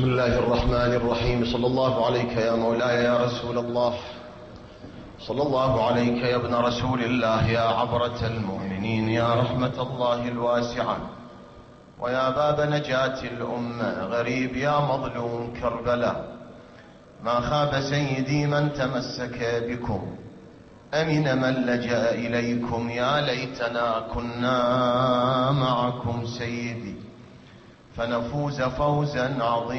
بسم الله الرحمن الرحيم. صلى الله عليك يا مولاي يا رسول الله، صلى الله عليك يا ابن رسول الله، يا عبرة المؤمنين، يا رحمة الله الواسعة، ويا باب نجاة الأمة، غريب يا مظلوم كربلاء. ما خاب سيدي من تمسك بكم، أمن من لجأ إليكم. يا ليتنا كنا معكم سيدي فنفوز فوزا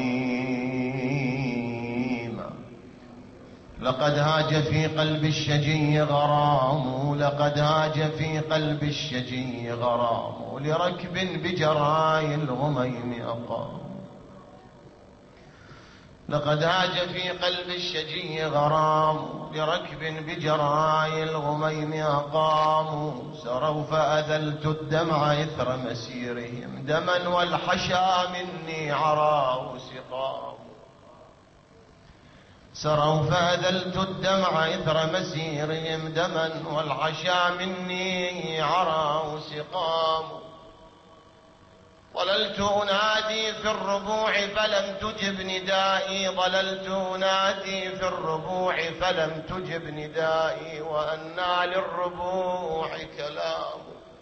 عظيما. لقد هاج في قلب الشجي غرام، لقد هاج في قلب الشجي غرام، لركب بجراي الغميم أقام. لقد هاج في قلب الشجي غرام، لركب بجراي الغميم أقاموا. سروا فأذلت الدمع إثر مسيرهم دما، والحشا مني عراه سقام. سروا فأذلت الدمع إثر مسيرهم دما، والحشا مني عراه سقام. ظللت أنادي في الربوع فلم تجب ندائي، ظللت أنادي في الربوع فلم تجب ندائي، وأنى للربوع كلام.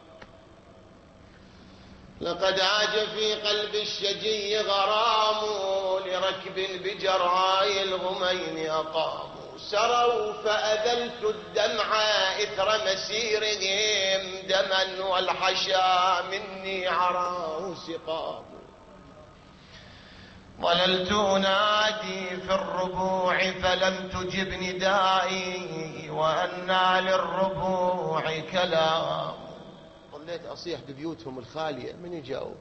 لقد عاج في قلب الشجي غرام، لركب بجراي الغميم أقاموا. سروا فأذلت الدمع إثر مسيرهم دما، والحشا مني عراه سقام. ظللت أنادي في الربوع فلم تجب ندائي، وأنى للربوع كلام. ظليت أصيح ببيوتهم الخالية، من يجاوب؟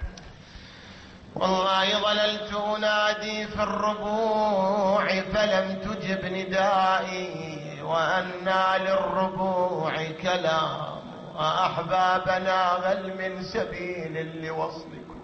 والله ظللت أنادي في الربوع فلم تجب ندائي، وأنى للربوع كلام. أحبابنا غل من سبيل لوصلكم،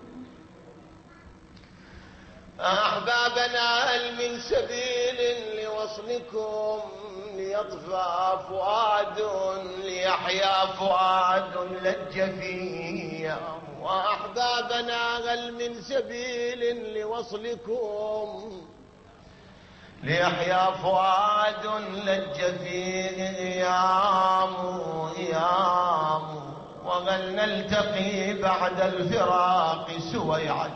أحبابنا هل من سبيل لوصلكم، ليطفى فؤاد ليحيا فؤاد لج فيه. وأحبابنا هل من سبيل لوصلكم، ليحيا فؤاد لج فيه إيام. وغل نلتقي بعد الفراق سويعة،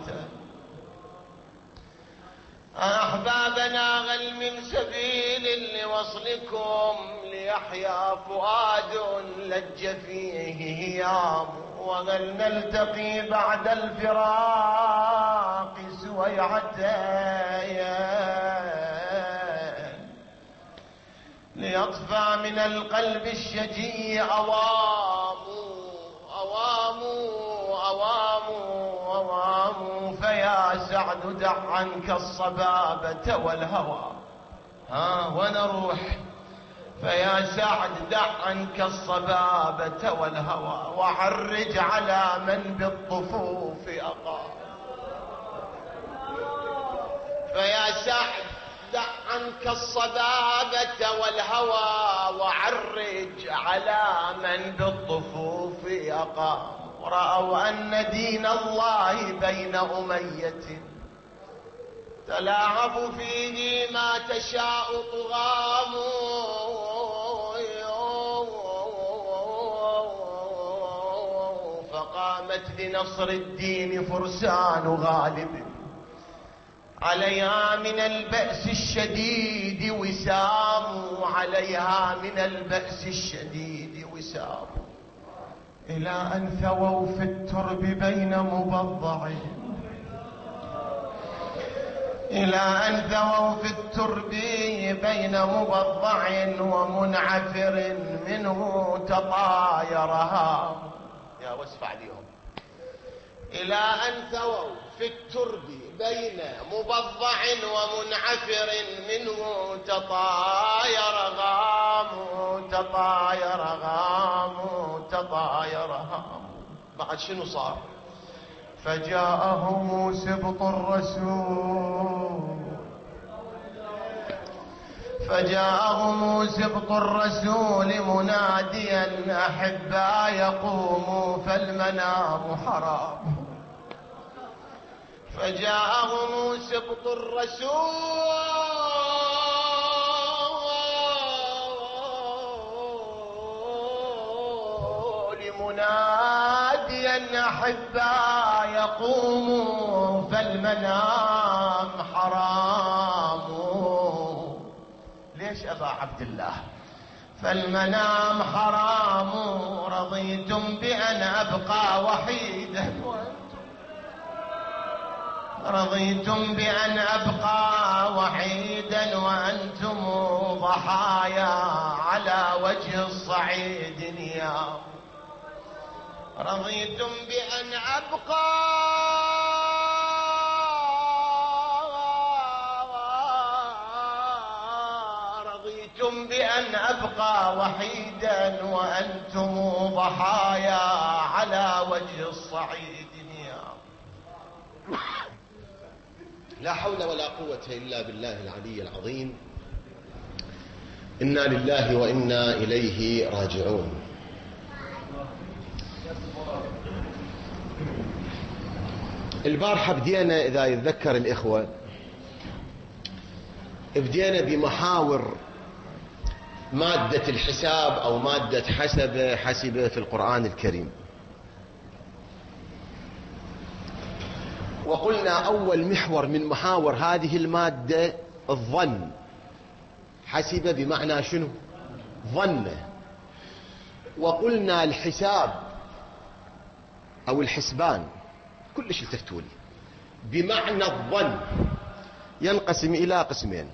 أحبابنا غل من سبيل لوصلكم، ليحيا فؤاد لج فيه هيام. وغل نلتقي بعد الفراق سويعتين، ليطفى من القلب الشجي أوام أوام أوام أوام. فيا سعد دع عنك الصبابة والهوى، ونروح. فيا سعد دع عنك الصبابة والهوى، وعرج على من بالطفوف أقام. فيا سعد دع عنك الصبابة والهوى، وعرج على من بالطفوف أقام. رأوا أن دين الله بين أمية، تلاعب فيه ما تشاء طغام. فقامت لنصر الدين فرسان غالب، عليها من البأس الشديد وسام، عليها من البأس الشديد وسام. إلى أن ثووا في الترب بين مبضع، إلى أن ثووا في الترب بين مبضع، ومنعفر منه تطايرها. يا واسفع اليوم. إلى أن ثووا في الترب بين مبضع، ومنعفر منه تطاير غام، تطاير غام، تطاير هام. بعد شنو صار؟ فجاءهم سبط الرسول، فجاءهم سبط الرسول مناديا أحبا يقوموا فالمنام حرام. فجاءهم سبط الرسول مناديا أحبا يقوموا فالمنام حرام. ليش أبا عبد الله؟ فالمنام حرام رضيتم بأن أبقى وحيدا رضيتم بأن أبقى وحيدا وأنتم ضحايا على وجه الصعيد نيام. رضيتم بأن أبقى رضيتم بأن أبقى وحيدا وأنتم ضحايا على وجه الصعيد نيام. لا حول ولا قوة إلا بالله العلي العظيم. إنا لله وإنا إليه راجعون. البارحة بدينا إذا يتذكر الإخوة بدينا بمحاور مادة الحساب أو مادة حسب في القرآن الكريم، وقلنا أول محور من محاور هذه المادة الظن. حسب بمعنى شنو؟ ظن. وقلنا الحساب أو الحسبان كلش التفتوا لي بمعنى الظن ينقسم إلى قسمين: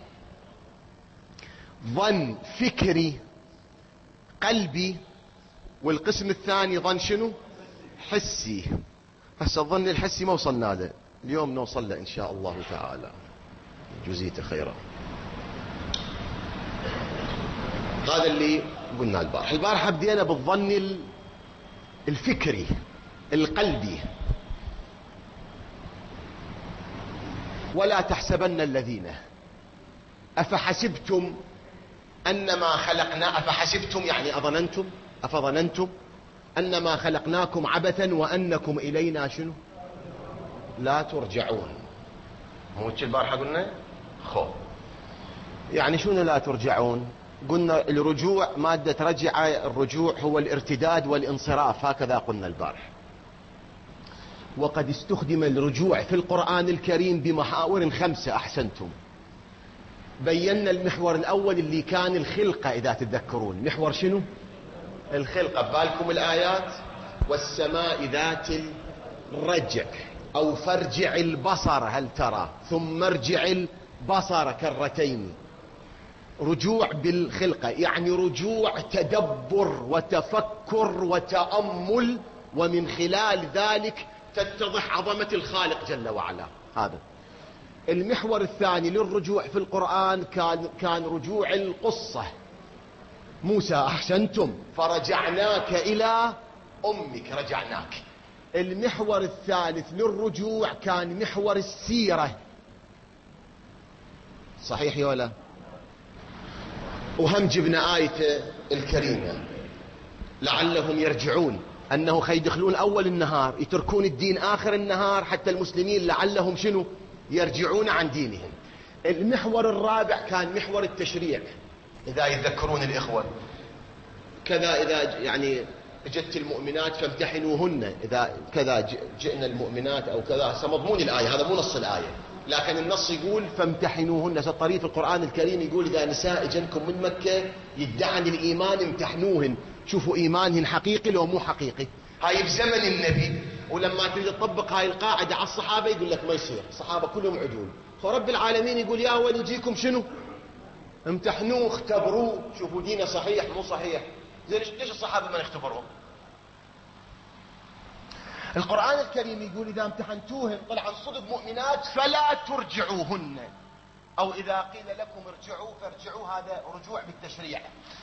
ظن فكري قلبي، والقسم الثاني ظن شنو؟ حسي. هسه الظن الحسي ما وصلنا له، اليوم نوصل له إن شاء الله تعالى. جزيت خيرا. هذا اللي قلنا البارحة بدينا بالظن الفكري القلبي. ولا تحسبن الذين أفحسبتم أنما خلقنا، أفحسبتم يعني أظننتم، أفظننتم أنما خلقناكم عبثا وأنكم إلينا شنو؟ لا ترجعون. مو البارحة قلنا يعني شنو لا ترجعون؟ قلنا الرجوع مادة رجع، الرجوع هو الارتداد والانصراف، هكذا قلنا البارحة. وقد استخدم الرجوع في القرآن الكريم بمحاور 5. أحسنتم. بينا المحور الأول اللي كان الخلقة، إذا تتذكرون محور شنو؟ الخلقة. بالكم الآيات: والسماء ذات الرجع، أو فارجع البصر هل ترى ثم ارجع البصر كرتين. رجوع بالخلقة يعني رجوع تدبر وتفكر وتأمل، ومن خلال ذلك تتضح عظمة الخالق جل وعلا. هذا المحور الثاني للرجوع في القرآن كان رجوع القصة. موسى أحسنتم فرجعناك إلى أمك، رجعناك. المحور الثالث للرجوع كان محور السيرة. صحيح يا ولا؟ وهم جبنا آية الكريمة لعلهم يرجعون، أنه خيدخلون أول النهار يتركون الدين آخر النهار حتى المسلمين لعلهم شنو؟ يرجعون عن دينهم. المحور الرابع كان محور التشريع، إذا يتذكرون الإخوة. كذا إذا يعني جت المؤمنات فامتحنوهن، إذا كذا جئنا المؤمنات أو كذا. مضمون الآية هذا مو نص الآية، لكن النص يقول فامتحنوهن. الطريق في القرآن الكريم يقول إذا نساء جنكم من مكة يدعن الإيمان امتحنوهن، شوفوا إيمانهن حقيقي لو مو حقيقي. هاي بزمن النبي، ولما تريد تطبق هاي القاعدة على الصحابة يقول لك ما يصير، الصحابة كلهم عدول. فرب العالمين يقول يا ولي يجيكم شنو؟ امتحنوه اختبروه، شوفوا دينه صحيح مو صحيح. زين ليش الصحابة ما يختبروه؟ القرآن الكريم يقول إذا امتحنتوهن طلعن صدق مؤمنات فلا ترجعوهن، أو إذا قيل لكم ارجعوا فارجعوا. هذا رجوع بالتشريع.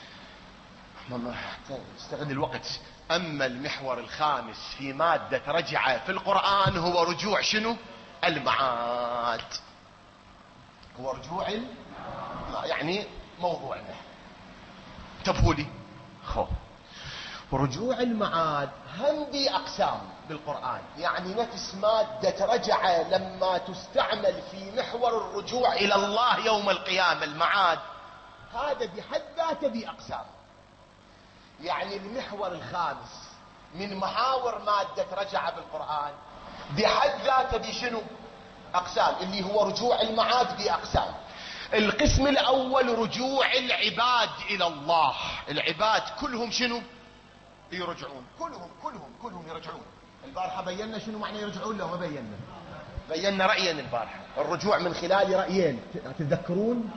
استغل الوقت. أما المحور الخامس في مادة رجع في القرآن هو رجوع شنو؟ المعاد. هو رجوع يعني موضوعنا. انتبهوا لي. رجوع المعاد هم دي أقسام بالقرآن، يعني نفس مادة رجع لما تستعمل في محور الرجوع إلى الله يوم القيامة المعاد، هذا بحد ذاته بأقسام. يعني المحور الخامس من محاور مادة رجع بالقرآن بحد ذاته بشنو؟ أقسام، اللي هو رجوع المعاد بأقسام. القسم الأول رجوع العباد إلى الله، العباد كلهم شنو؟ يرجعون، كلهم يرجعون. البارحة بينا شنو معنى يرجعون لو ما بينا رأيين البارحة، الرجوع من خلال رأيين تتذكرون؟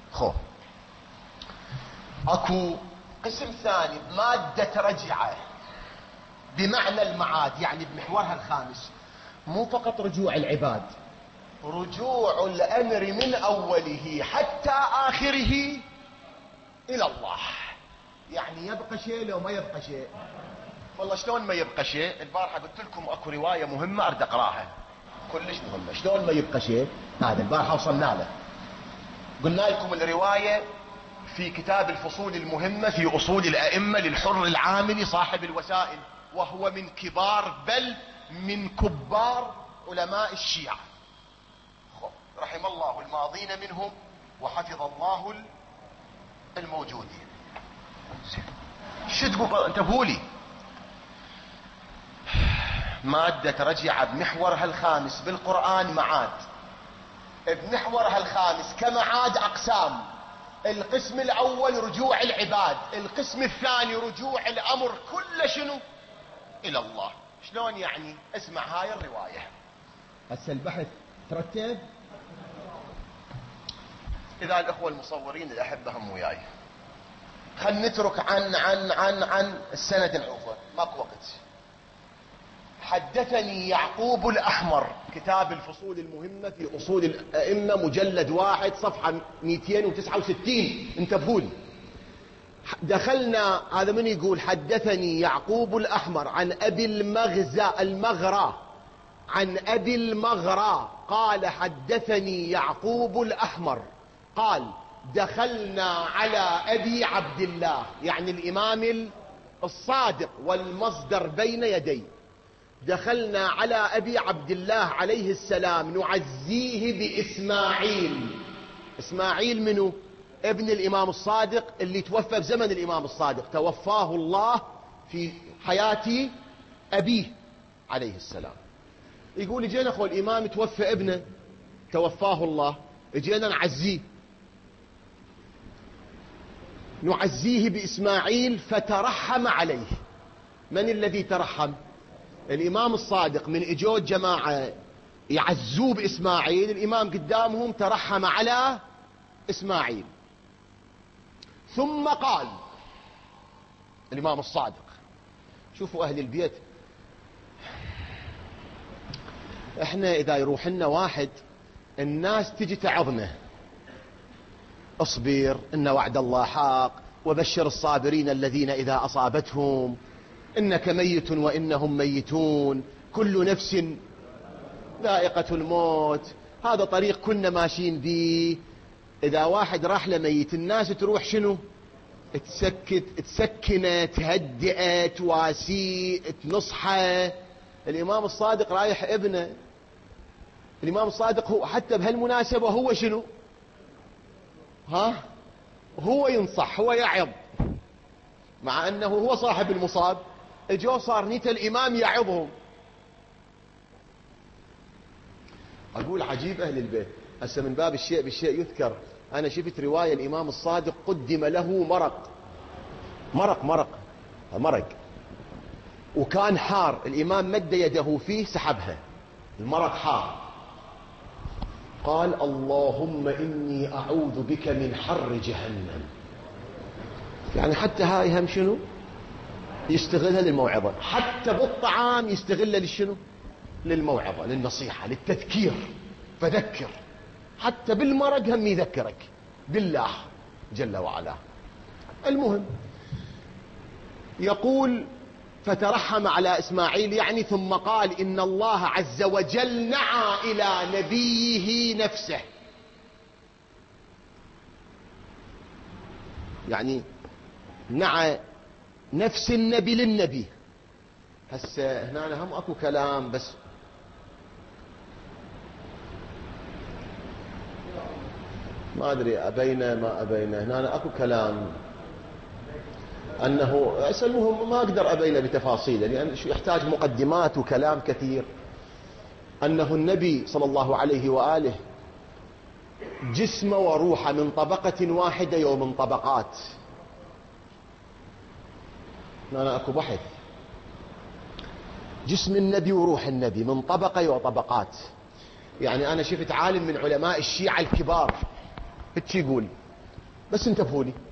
اكو قسم ثاني مادة رجعة بمعنى المعاد، يعني بمحورها الخامس، مو فقط رجوع العباد، رجوع الأمر من أوله حتى آخره إلى الله. يعني يبقى شيء لو ما يبقى شيء. والله شلون ما يبقى شيء؟ البارحة قلت لكم اكو رواية مهمة ارد اقراها، كلش مهمة. شلون ما يبقى شيء؟ هذا البارحة وصلنا له، قلنا لكم الرواية في كتاب الفصول المهمة في أصول الأئمة للحر العامل صاحب الوسائل، وهو من كبار بل من كبار علماء الشيعة، رحم الله الماضين منهم وحفظ الله الموجودين. شو تقول انتبهوا لي؟ مادة رجع بمحورها الخامس بالقرآن معاد، بمحورها الخامس كمعاد أقسام. القسم الأول رجوع العباد، القسم الثاني رجوع الأمر كل شنو؟ إلى الله. شلون يعني؟ اسمع هاي الرواية. هسه البحث ترتب. إذا الأخوة المصورين اللي أحبهم وياي، خل نترك عن السنة العوفة، ماكو وقت. حدثني يعقوب الأحمر، كتاب الفصول المهمة في أصول الأئمة، مجلد 1 صفحة 269. انتبهوا لي. دخلنا، هذا من يقول؟ حدثني يعقوب الأحمر عن أبي المغرى عن أبي المغرى قال حدثني يعقوب الأحمر قال دخلنا على أبي عبد الله، يعني الإمام الصادق والمصدر بين يدي، دخلنا على أبي عبد الله عليه السلام نعزيه بإسماعيل. إسماعيل منه؟ ابن الإمام الصادق اللي توفى بزمن الإمام الصادق، توفاه الله في حياة أبيه عليه السلام. يقول جينا أخو الإمام توفى ابنه توفاه الله، جينا نعزيه بإسماعيل فترحم عليه. من الذي ترحم؟ الإمام الصادق. من اجوا جماعة يعزوه بإسماعيل، الإمام قدامهم ترحم على إسماعيل. ثم قال الإمام الصادق، شوفوا أهل البيت، احنا إذا يروح لنا واحد الناس تجي تعظنا، اصبر إن وعد الله حق وبشر الصابرين الذين إذا أصابتهم إنك ميت وإنهم ميتون كل نفس ذائقة الموت، هذا طريق كنا ماشيين به. إذا واحد راح لميت الناس تروح شنو؟ تسكنه، تهدئه، تواسيه، تنصحه. الإمام الصادق رايح ابنه، الإمام الصادق هو حتى بهالمناسبة هو شنو؟ هو ينصح، هو يعظ، مع أنه هو صاحب المصاب. اجوا صار نيت الإمام يعظهم. أقول عجيب أهل البيت. هسه من باب الشيء بالشيء يذكر، أنا شفت رواية الإمام الصادق قدم له مرق وكان حار، الإمام مد يده فيه سحبها، المرق حار، قال اللهم إني أعوذ بك من حر جهنم. يعني حتى هاي هم شنو؟ يستغلها للموعظة، حتى بالطعام يستغلها للشنو؟ للموعظة، للنصيحة، للتذكير. فذكر، حتى بالمرق هم يذكرك بالله جل وعلا. المهم يقول فترحم على إسماعيل، يعني ثم قال إن الله عز وجل نعى إلى نبيه نفسه، يعني نعى نفس النبي للنبي. هسه هنا هم اكو كلام بس ما ادري ابينا ما ابينا. هنا اكو كلام انه المهم ما اقدر ابينه بتفاصيله لان يحتاج مقدمات وكلام كثير. انه النبي صلى الله عليه واله جسمه وروحه من طبقة واحدة ومن طبقات. هنا اكو بحث. جسم النبي وروح النبي من طبقة وطبقات. يعني انا شفت عالم من علماء الشيعة الكبار هيك يقول، بس انتبهوا لي،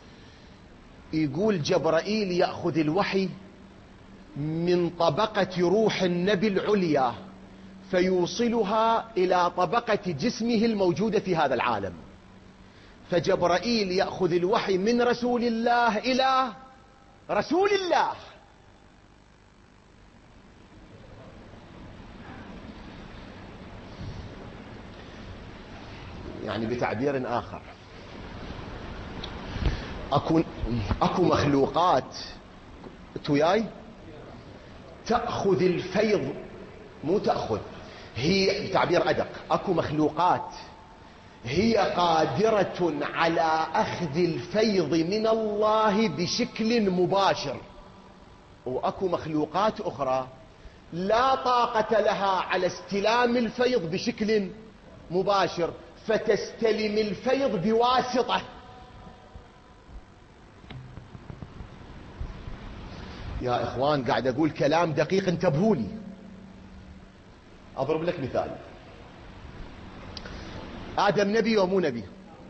يقول جبرائيل يأخذ الوحي من طبقة روح النبي العليا فيوصلها إلى طبقة جسمه الموجودة في هذا العالم. فجبرائيل يأخذ الوحي من رسول الله إلى رسول الله. يعني بتعبير آخر، اكو مخلوقات توياي تأخذ الفيض، مو تأخذ، هي بتعبير أدق، اكو مخلوقات هي قادرة على أخذ الفيض من الله بشكل مباشر، واكو مخلوقات أخرى لا طاقة لها على استلام الفيض بشكل مباشر فتستلم الفيض بواسطة. يا إخوان قاعد أقول كلام دقيق انتبهوا لي. أضرب لك مثال. آدم نبي ومو نبي؟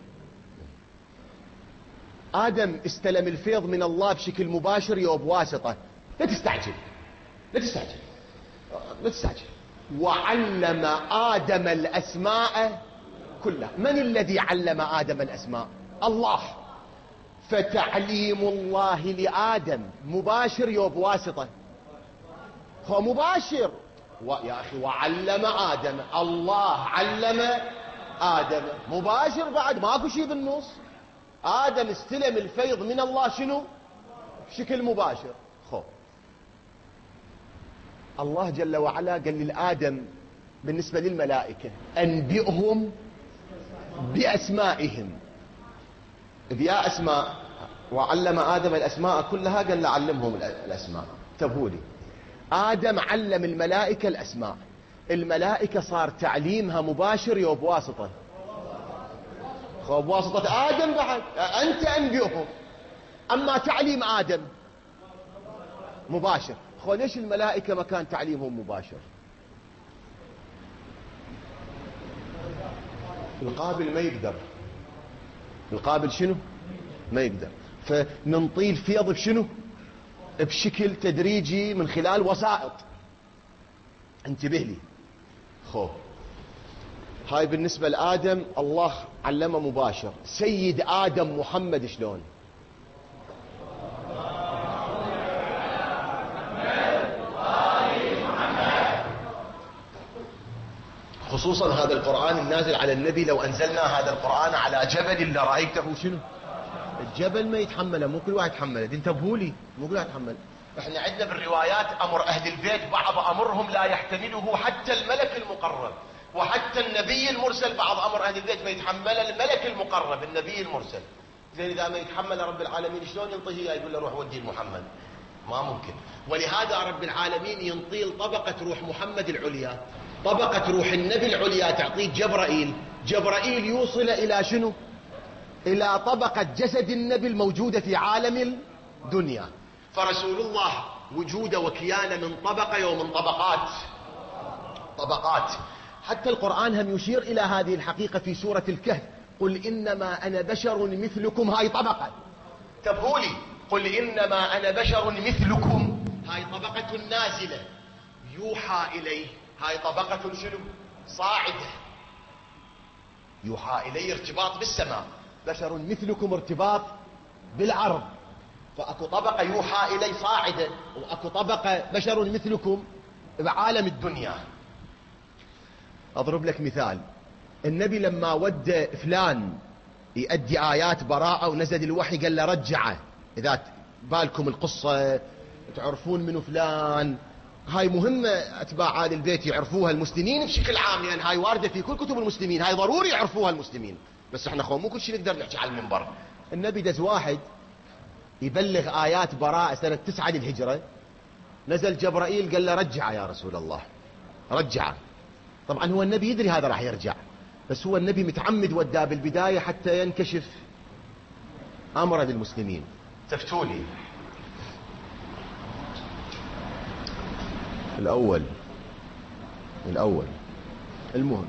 آدم استلم الفيض من الله بشكل مباشر وبواسطة. لا تستعجل لا تستعجل لا تستعجل. وعلم آدم الأسماء كلها. من الذي علم آدم الأسماء؟ الله. فتعليم الله لآدم مباشر وبواسطة؟ هو مباشر. يا أخي وعلم آدم، الله علم آدم مباشر، بعد ماكو شيء بالنص. آدم استلم الفيض من الله شنو؟ بشكل مباشر. الله جل وعلا قال لآدم بالنسبة للملائكة أنبئهم بأسمائهم. بيا أسماء، وعلم آدم الأسماء كلها، قال علمهم الأسماء. انتبهوا لي، آدم علم الملائكة الأسماء، الملائكة صار تعليمها مباشر وبواسطة؟ بواسطة آدم بعد. أنت أنبئهم. أما تعليم آدم مباشر، ليش الملائكة ما كان تعليمهم مباشر؟ القابل ما يقدر. القابل شنو؟ ما يقدر. فننطي الفيض بشنو؟ بشكل تدريجي من خلال وسائط. انتبه لي. هاي بالنسبة لآدم الله علمه مباشر. سيد آدم محمد شلون؟ خصوصا هذا القرآن النازل على النبي، لو أنزلنا هذا القرآن على جبل لرأيته شنو؟ الجبل ما يتحمله، مو كل واحد يتحمله. انتبهوا لي، مو كل واحد يتحمل. احنا عندنا بالروايات امر اهل البيت بعض امرهم لا يحتمله حتى الملك المقرب، وحتى النبي المرسل بعض امر اهل البيت ما يتحمله الملك المقرب النبي المرسل. زين اذا ما يتحمل رب العالمين شلون ينطيه يقول له روح ودي محمد؟ ما ممكن. ولهذا رب العالمين ينطيل طبقة روح محمد العليا، طبقة روح النبي العليا تعطيه جبرائيل. جبرائيل يوصل الى شنو؟ الى طبقة جسد النبي الموجودة في عالم الدنيا. فرسول الله وجوده وكيانه من طبقة ومن طبقات. حتى القرآن هم يشير إلى هذه الحقيقة في سورة الكهف. قل إنما أنا بشر مثلكم. هاي طبقة. انتبهوا لي، قل إنما أنا بشر مثلكم، هاي طبقة نازلة يوحى إليه. هاي طبقة شنو؟ صاعدة. يوحى إليه ارتباط بالسماء. بشر مثلكم ارتباط بالعرض. فأكو طبقة يوحى إلي صاعدة، وأكو طبقة بشر مثلكم بعالم الدنيا. أضرب لك مثال. النبي لما ود فلان يؤدي آيات براءة ونزل الوحي قال له رجعه، إذا بالكم القصة، تعرفون منو فلان. هاي مهمة أتباع آل البيت يعرفوها المسلمين بشكل عام، لأن هاي واردة في كل كتب المسلمين، هاي ضروري يعرفوها المسلمين. بس احنا مو كل شيء نقدر نحكي على المنبر. النبي دز واحد يبلغ آيات براءة سنة 9 للهجرة، نزل جبرائيل قال له رجع يا رسول الله، رجع. طبعا هو النبي يدري هذا راح يرجع، بس هو النبي متعمد وداه بالبداية حتى ينكشف أمر للمسلمين. تفتولي الأول المهم،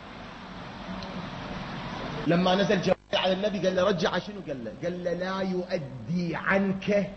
لما نزل جبريل على النبي قال له رجع، شنو قال له لا يؤدي عنك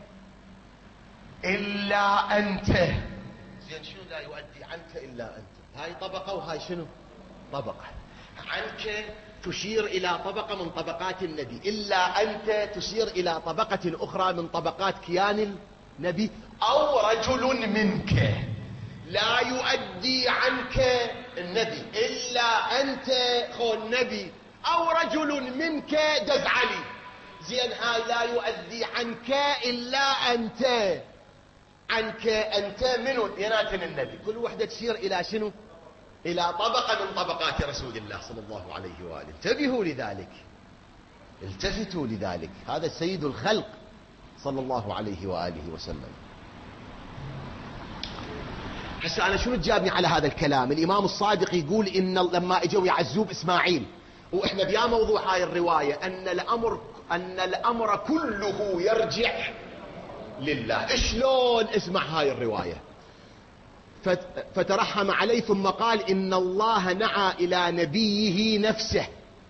إلا أنت. زين شنو لا يؤدي عنك إلا أنت؟ هاي طبقة وهاي شنو طبقة. عنك تشير إلى طبقة من طبقات النبي، إلا أنت تشير إلى طبقة أخرى من طبقات كيان النبي. أو رجل منك لا يؤدي عنك النبي إلا أنت خو النبي، أو رجل منك دز علي. زين هاي لا يؤدي عنك إلا أنت، عنك أنت منو؟ دينات النبي، كل وحدة تشير إلى شنو؟ إلى طبقة من طبقات رسول الله صلى الله عليه وآله. انتبهوا لذلك، التفتوا لذلك، هذا سيد الخلق صلى الله عليه وآله وسلم. هسه أنا شنو جابني على هذا الكلام؟ الإمام الصادق يقول إن لما اجوا يعزوب إسماعيل، وإحنا بيا موضوع هاي الرواية، أن الأمر كله يرجع لله. شلون؟ اسمع هاي الرواية. فترحم عليه ثم قال إن الله نعى إلى نبيه نفسه.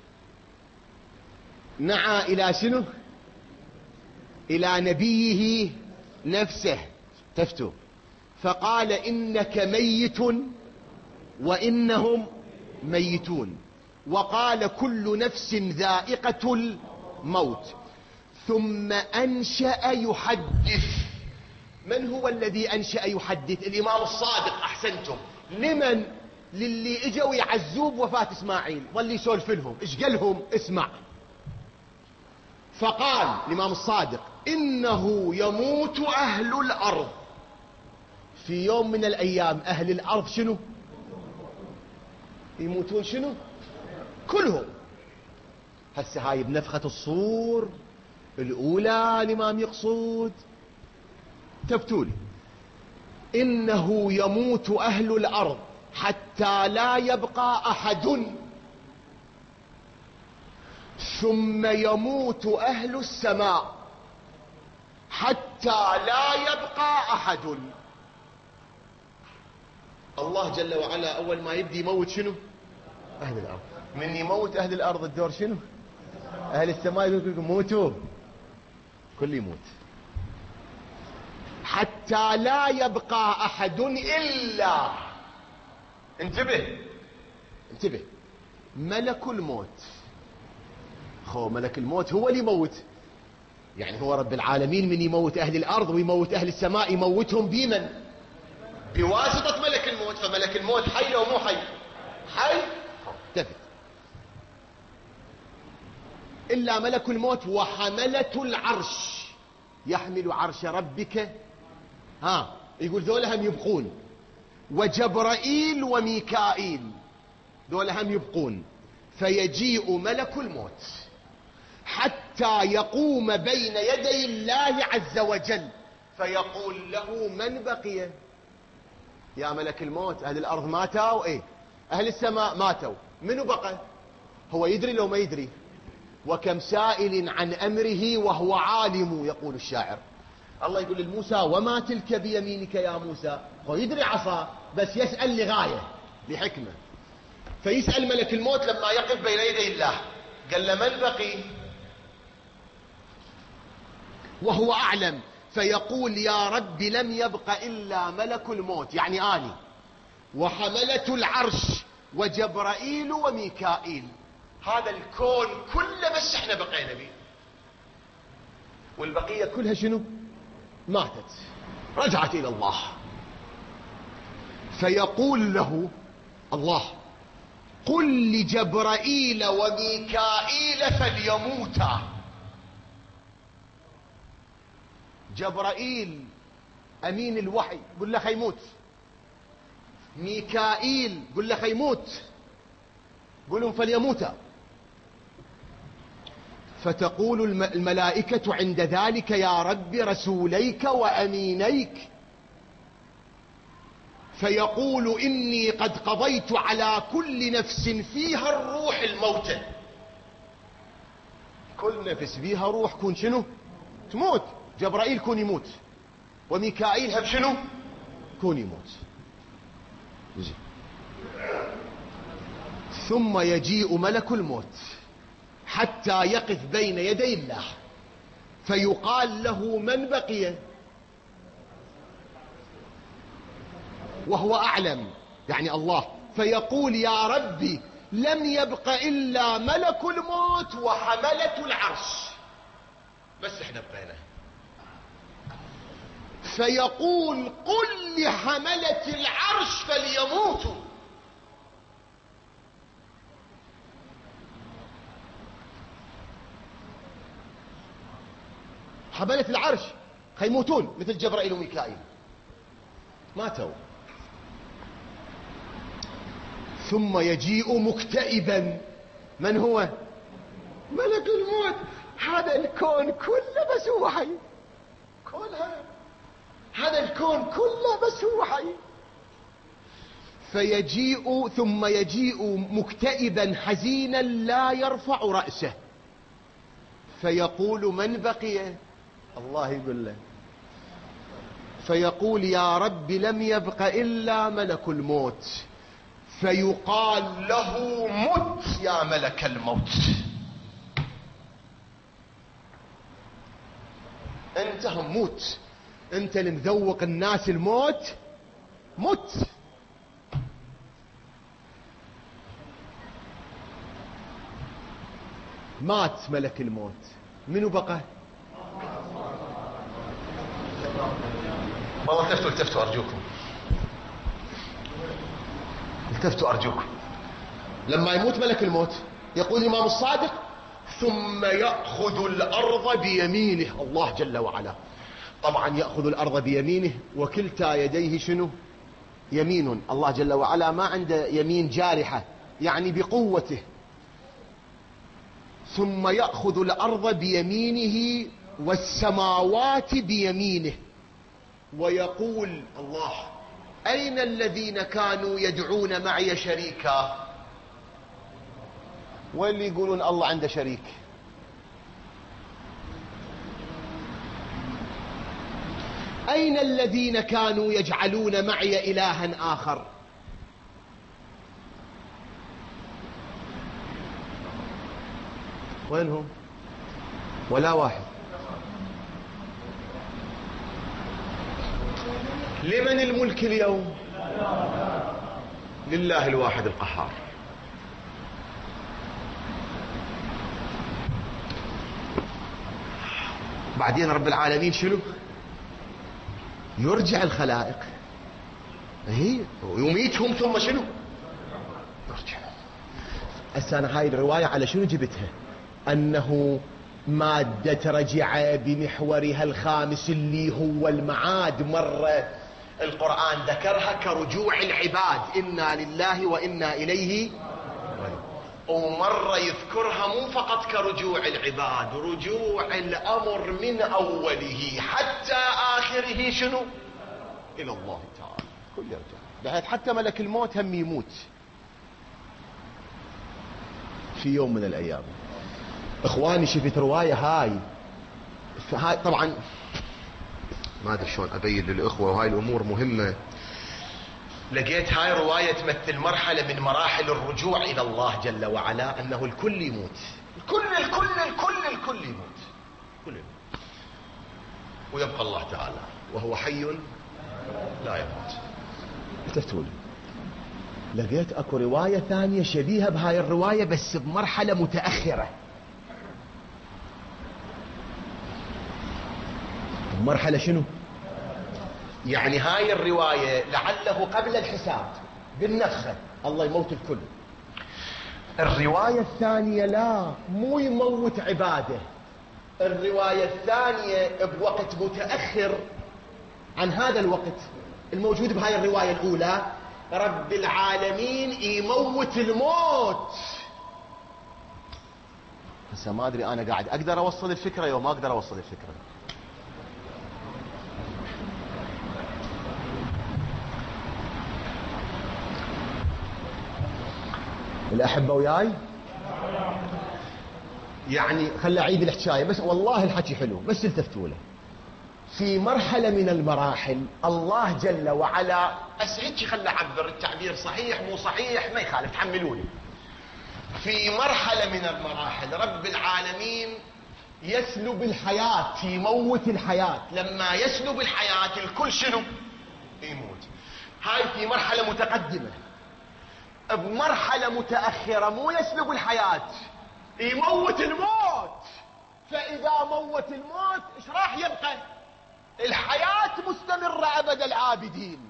نعى إلى شنو؟ إلى نبيه نفسه. تفتوا. فقال إنك ميت وإنهم ميتون، وقال كل نفس ذائقة الموت، ثم أنشأ يحدث. من هو الذي أنشأ يحدث؟ الإمام الصادق. أحسنتم. لمن؟ للي اجوا يعزوب وفاة إسماعيل، ظل يسولف لهم. إيش قالهم؟ اسمع. فقال الإمام الصادق إنه يموت أهل الأرض في يوم من الأيام. أهل الأرض شنو؟ يموتون شنو؟ كلهم. هسه هاي بنفخة الصور الأولى الإمام يقصد. تبتولي إنه يموت أهل الأرض حتى لا يبقى أحد، ثم يموت أهل السماء حتى لا يبقى أحد. الله جل وعلا أول ما يبدي يموت شنو؟ أهل الأرض. من يموت أهل الأرض الدور شنو؟ أهل السماء يقول موتوا، كل يموت حتى لا يبقى أحد إلا، انتبه ملك الموت. ملك الموت هو اللي يموت، يعني هو رب العالمين من يموت أهل الأرض ويموت أهل السماء، يموتهم بمن؟ بواسطة ملك الموت. فملك الموت حي أو مو حي؟ حي. تفت. إلا ملك الموت وحملة العرش، يحمل عرش ربك. يقول ذولا هم يبقون، وجبرائيل وميكائيل ذولا هم يبقون. فيجيء ملك الموت حتى يقوم بين يدي الله عز وجل، فيقول له من بقي؟ يا ملك الموت أهل الأرض ماتوا، أهل السماء ماتوا، منو بقى؟ هو يدري لو ما يدري؟ وكم سائل عن أمره وهو عالم، يقول الشاعر. الله يقول لموسى وما تلك بيمينك يا موسى. هو يدري عصا، بس يسأل لغاية، لحكمة. فيسأل ملك الموت لما يقف بين يدي الله، قال له من بقي؟ وهو أعلم. فيقول يا رب لم يبق إلا ملك الموت، يعني آني، وحملة العرش وجبرائيل وميكائيل. هذا الكون كله بس احنا بقينا به، والبقية كلها شنو؟ ماتت، رجعت إلى الله. فيقول له الله قل لجبرائيل وميكائيل فليموتا. جبرائيل أمين الوحي قل له خيموت. ميكائيل قل له خيموت، قل لهم فليموتا. فتقول الملائكة عند ذلك يا رب رسوليك وأمينيك. فيقول إني قد قضيت على كل نفس فيها الروح الموتى. كل نفس فيها روح كون شنو؟ تموت. جبرائيل كون يموت، وميكائيل هم شنو؟ كون يموت. ثم يجيء ملك الموت حتى يقف بين يدي الله، فيقال له من بقي؟ وهو أعلم يعني الله. فيقول يا ربي لم يبق إلا ملك الموت وحملة العرش، بس احنا بقينا. فيقول قل لحملة العرش فليموتوا. حملة العرش خيموتون مثل جبرائيل وميكائيل، ماتوا. ثم يجيء مكتئبا. من هو؟ ملك الموت. هذا الكون كله بس هو حي، هذا الكون كله بس هو حي. فيجيء ثم يجيء مكتئبا حزينا لا يرفع رأسه، فيقول من بقي؟ الله يقول له. فيقول يا رب لم يبق إلا ملك الموت. فيقال له مت يا ملك الموت. انت هم موت، انت اللي مذوق الناس الموت، مت. مات ملك الموت. منو بقى؟ والله التفتوا ارجوكم، التفتوا ارجوكم. لما يموت ملك الموت يقول الامام الصادق ثم يأخذ الارض بيمينه. الله جل وعلا طبعا يأخذ الارض بيمينه، وكلتا يديه شنو؟ يمين. الله جل وعلا ما عنده يمين جارحة، يعني بقوته. ثم يأخذ الارض بيمينه والسماوات بيمينه، ويقول الله أين الذين كانوا يدعون معي شريكا؟ واللي يقولون الله عنده شريك. أين الذين كانوا يجعلون معي إلها آخر؟ وينهم؟ ولا واحد. لمن الملك اليوم؟ لله الواحد القهار. بعدين رب العالمين شنو؟ يرجع الخلائق هي ويميتهم ثم شنو؟ يرجع. هسه انا هاي الرواية على شنو جبتها؟ انه مادة رجع بمحورها الخامس اللي هو المعاد. مرة القرآن ذكرها كرجوع العباد، إنا لله وإنا إليه، ومرة يذكرها مو فقط كرجوع العباد، رجوع الأمر من أوله حتى آخره شنو؟ إلى الله تعالى. كل يرجع، بحيث حتى ملك الموت هم يموت في يوم من الأيام. إخواني شفت رواية هاي طبعا ما أدري شلون أبين للإخوة، وهاي الأمور مهمة. لقيت هاي رواية تمثل مرحلة من مراحل الرجوع إلى الله جل وعلا، أنه الكل يموت، الكل يموت، كل يموت، ويبقى الله تعالى وهو حي لا يموت. التفتوا لي. لقيت أكو رواية ثانية شبيهة بهاي الرواية بس بمرحلة متأخرة. مرحلة شنو؟ يعني هاي الرواية لعله قبل الحساب بالنفخة الله يموت الكل. الرواية الثانية لا، مو يموت عباده، الرواية الثانية بوقت متأخر عن هذا الوقت الموجود بهاي الرواية الأولى، رب العالمين يموت الموت. هسه ما أدري أنا قاعد أقدر أوصل الفكرة يوم ما أقدر أوصل الفكرة. الأحبة وياي؟ يعني خلي أعيد الحكاية بس، والله الحكي حلو بس التفتوا له. في مرحلة من المراحل الله جل وعلا، هيك خلي أعبر التعبير صحيح مو صحيح ما يخالف تحملوني. في مرحلة من المراحل رب العالمين يسلب الحياة، يموت الحياة. لما يسلب الحياة الكل شنو؟ يموت. هاي في مرحلة متقدمة. بمرحلة متأخرة مو يسلب الحياة، يموت الموت. فإذا موت الموت إيش راح يبقى؟ الحياة مستمرة أبد العابدين.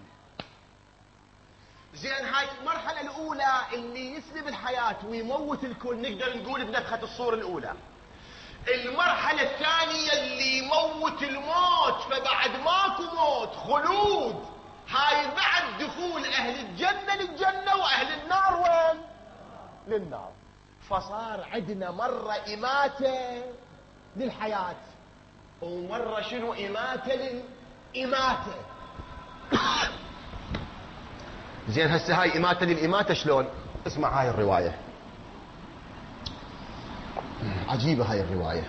زين هاي المرحلة الأولى اللي يسلب الحياة ويموت الكل نقدر نقول بنفخة الصور الأولى. المرحلة الثانية اللي يموت الموت، فبعد ماكو موت خلود. هاي بعد دخول أهل الجنة للجنة وأهل النار وين؟ للنار. فصار عندنا مرة إماتة للحياة ومرة شنو؟ إماتة للإماتة. زين هسه هاي إماتة للإماتة شلون؟ اسمع هاي الرواية عجيبة، هاي الرواية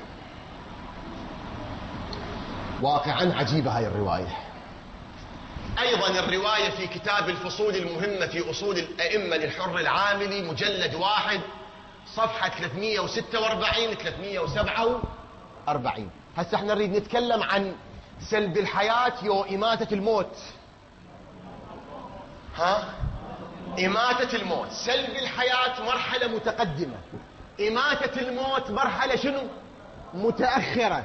واقعا عجيبة. هاي الرواية أيضا الرواية في كتاب الفصول المهمة في أصول الأئمة للحر العاملي مجلد 1 صفحة 346 347. هسه احنا نريد نتكلم عن سلب الحياة يو إماتة الموت. ها؟ إماتة الموت، سلب الحياة مرحلة متقدمة، إماتة الموت مرحلة شنو؟ متأخرة.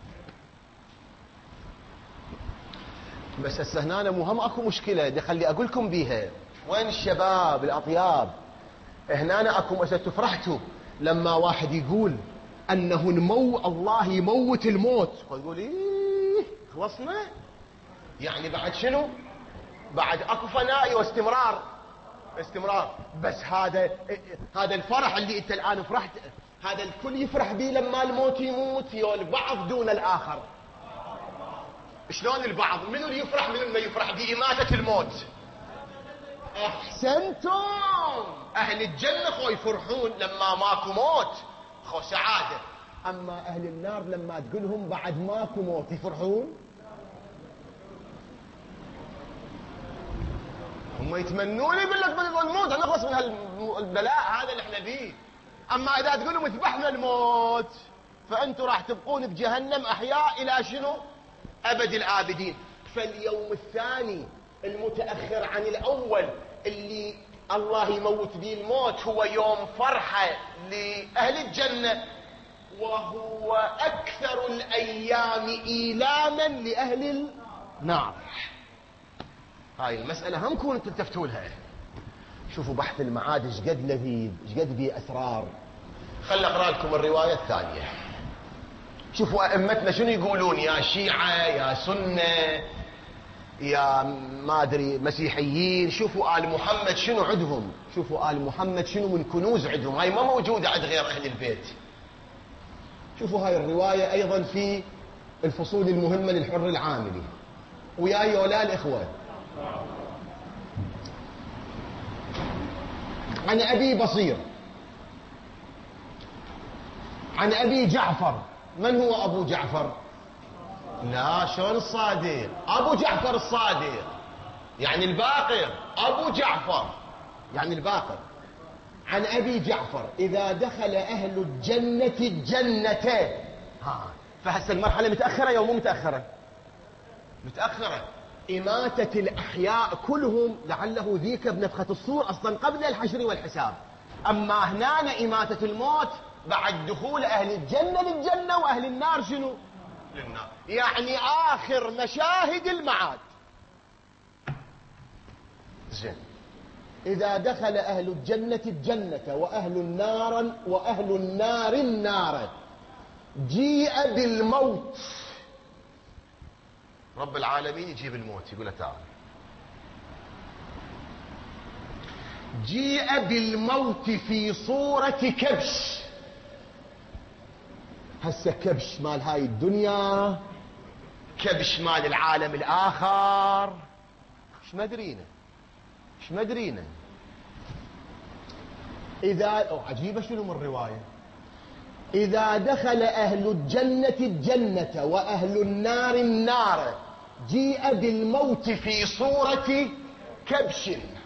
بس هسه هنا مو هم اكو مشكلة دي خلي اقول لكم بيها. وين الشباب الاطياب؟ هنا اكو مسألة تفرحتوا لما واحد يقول انه الله يموت الموت، تقول ايه خلصنا؟ يعني بعد شنو؟ بعد اكو فناء واستمرار. بس هذا الفرح اللي انت الان فرحت، هذا الكل يفرح به لما الموت يموت، يا البعض دون الاخر. شلون البعض؟ منو اللي يفرح؟ منو اللي يفرح بإماتة الموت؟ احسنتم. اهل الجنة خو يفرحون لما ماكو موت، خو سعادة. اما اهل النار لما تقولهم بعد ماكو موت يفرحون؟ هم يتمنون، يقول لك الموت نخلص من البلاء هذا اللي احنا فيه. اما اذا تقول لهم اذبحنا الموت فانتم راح تبقون بجهنم احياء الى شنو؟ أبد الآبدين. فاليوم الثاني المتأخر عن الأول اللي الله يموت به الموت هو يوم فرحة لأهل الجنة، وهو أكثر الأيام إيلاما لأهل النار. هاي المسألة هم كونوا تلتفتوا لها. شوفوا بحث المعاد ايش قد لذيذ، ايش قد بيه أسرار. خل أقرأ لكم الرواية الثانية. شوفوا أئمتنا شنو يقولون، يا شيعة يا سنة يا ما أدري مسيحيين. شوفوا آل محمد شنو عندهم، شوفوا آل محمد شنو من كنوز عندهم، هاي ما موجودة عند غير أهل البيت. شوفوا هاي الرواية أيضا في الفصول المهمة للحر العاملي. وياي ولا الإخوة؟ عن أبي بصير عن أبي جعفر. من هو أبو جعفر؟ لا شلون الصادق؟ أبو جعفر الصادق يعني الباقر، أبو جعفر يعني الباقر. عن أبي جعفر إذا دخل أهل الجنة الجنة. فهسه المرحلة متأخرة يوم مو متأخرة؟ متأخرة. إماتة الأحياء كلهم، لعله ذيك بنفخة الصور أصلا قبل الحشر والحساب. أما هنا إماتة الموت بعد دخول أهل الجنة للجنة وأهل النار شنو؟ للنار. يعني آخر مشاهد المعاد. زين إذا دخل أهل الجنة الجنة وأهل النار النار، جيء بالموت، رب العالمين يجيب الموت، يقول له تعال. جيء بالموت في صورة كبش. هسه كبش مال هاي الدنيا، كبش مال العالم الآخر، ايش مدرينا. إذا عجيبة شنو من الرواية، إذا دخل أهل الجنة الجنة وأهل النار النار جيء بالموت في صورة كبش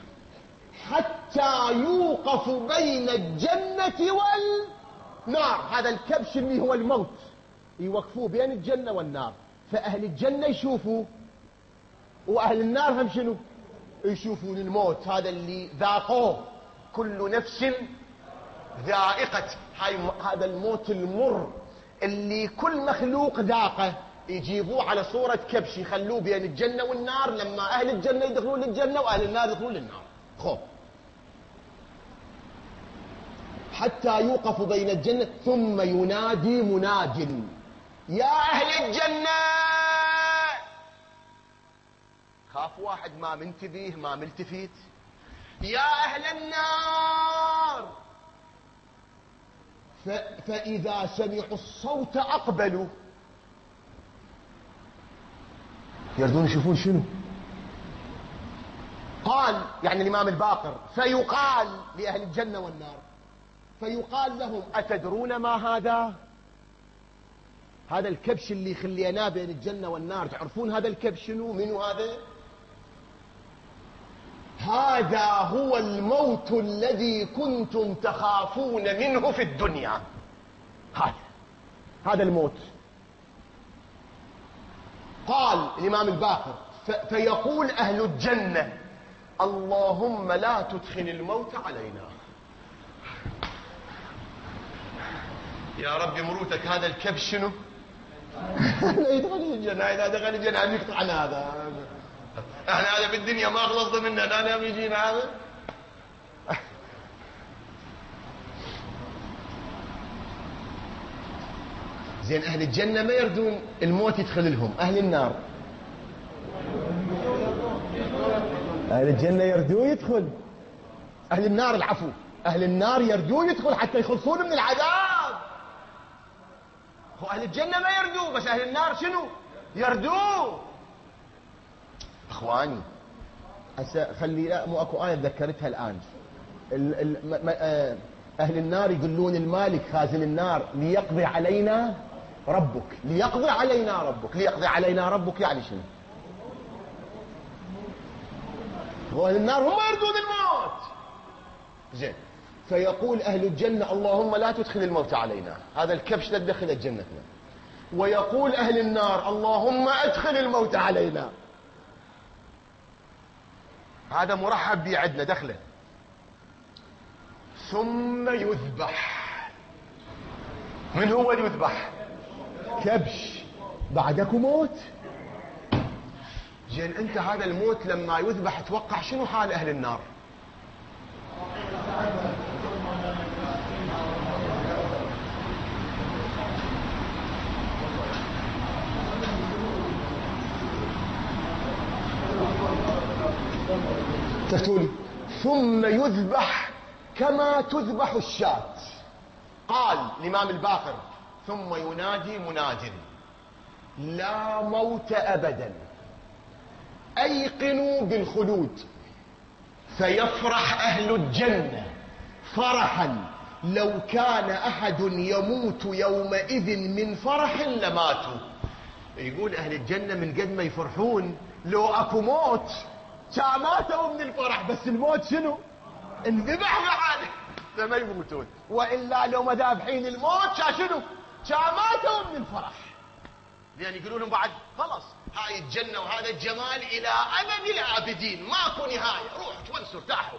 حتى يوقف بين الجنة والنار. هذا الكبش اللي هو الموت يوقفوه بين الجنة والنار، فأهل الجنة يشوفوا وأهل النار هم شنو يشوفون الموت، هذا اللي ذاقوه. كل نفس ذائقة هذا الموت المر اللي كل مخلوق ذاقه، يجيبوه على صورة كبش يخلوه بين الجنة والنار، لما أهل الجنة يدخلون للجنة وأهل النار يدخلون للنار. خب حتى يوقف بين الجنة، ثم ينادي مناد يا أهل الجنة. خاف واحد ما منتبه ما ملتفت، يا أهل النار. فإذا سمعوا الصوت أقبلوا، يردون يشوفون شنو. قال يعني الإمام الباقر فيقال لأهل الجنة والنار، فيقال لهم أتدرون ما هذا؟ هذا الكبش اللي خليناه بين الجنة والنار، تعرفون هذا الكبش شنو؟ منو هذا؟ هذا هو الموت الذي كنتم تخافون منه في الدنيا. هذا الموت. قال الإمام الباقر فيقول أهل الجنة اللهم لا تدخل الموت علينا. يا رب مروتك هذا الكبش شنو؟ لا يدخل الجنة، إذا دخل الجنة يقطعنا هذا. احنا هذا في الدنيا ما خلصنا منه، لا يجينا هذا. زين أهل الجنة ما يردون الموت يدخل لهم، أهل النار أهل الجنة يردون يدخل، أهل النار العفو، أهل النار يردون يدخل حتى يخلصون من العذاب. هو أهل الجنة ما يردون، بس أهل النار شنو يردون. اخواني هسه خلي مو اكو آية ذكرتها الآن. أهل النار يقولون المالك خازن النار ليقضي علينا ربك، ليقضي علينا ربك، ليقضي علينا ربك يعني شنو؟ هو أهل النار هم يردون الموت. زين فيقول أهل الجنة اللهم لا تدخل الموت علينا، هذا الكبش لا تدخل جنتنا. ويقول أهل النار اللهم أدخل الموت علينا. هذا مرحب بي عندنا دخله. ثم يذبح. من هو اللي يذبح؟ كبش. بعدكم موت. زين انت هذا الموت لما يذبح توقع شنو حال اهل النار؟ تقول ثم يذبح كما تذبح الشاة. قال الإمام الباقر ثم ينادي مناد لا موت أبدا أيقنوا بالخلود. فيفرح أهل الجنة فرحا لو كان أحد يموت يومئذ من فرح لماتوا. يقول أهل الجنة من قد ما يفرحون لو أكو موت ماتوا من الفرح، بس الموت شنو؟ انذبح معانا فما يموتون، وإلا لو ما ذابحين الموت شنو؟ ماتوا من الفرح. لأن يقولون لهم بعد خلاص هاي الجنة وهذا الجمال إلى أبد الآبدين ماكو نهاية، روحوا تونسوا ارتاحوا.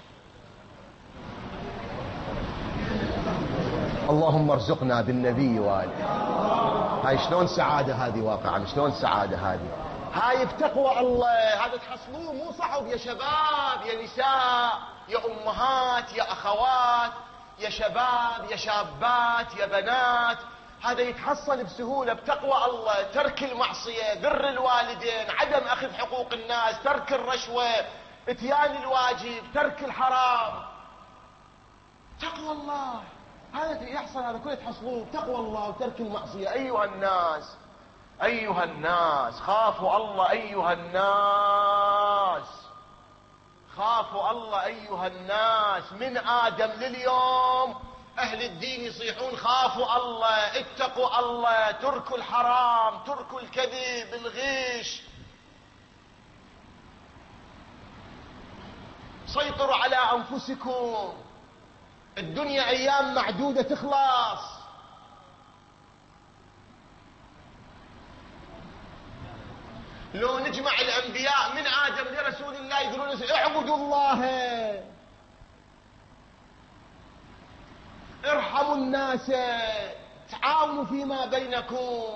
اللهم ارزقنا بالنبي وآله. هاي شلون سعادة هذه واقعا، شلون سعادة هذه. هاي بتقوى الله، هذا تحصلوه مو صعب يا شباب يا نساء يا أمهات يا أخوات يا شباب يا شابات يا بنات. هذا يتحصل بسهولة بتقوى الله، ترك المعصية، بر الوالدين، عدم أخذ حقوق الناس، ترك الرشوة، اتيان الواجب، ترك الحرام، تقوى الله. هذا يحصل، هذا كله تحصلوه بتقوى الله وترك المعصية. أيها الناس، أيها الناس، خافوا الله أيها الناس، خافوا الله أيها الناس. من آدم لليوم أهل الدين يصيحون خافوا الله، اتقوا الله، تركوا الحرام، تركوا الكذب، الغش، سيطروا على أنفسكم. الدنيا أيام معدودة تخلص. لو نجمع الأنبياء من آدم لرسول الله يقولون اعبدوا الله، ارحموا الناس، تعاونوا فيما بينكم.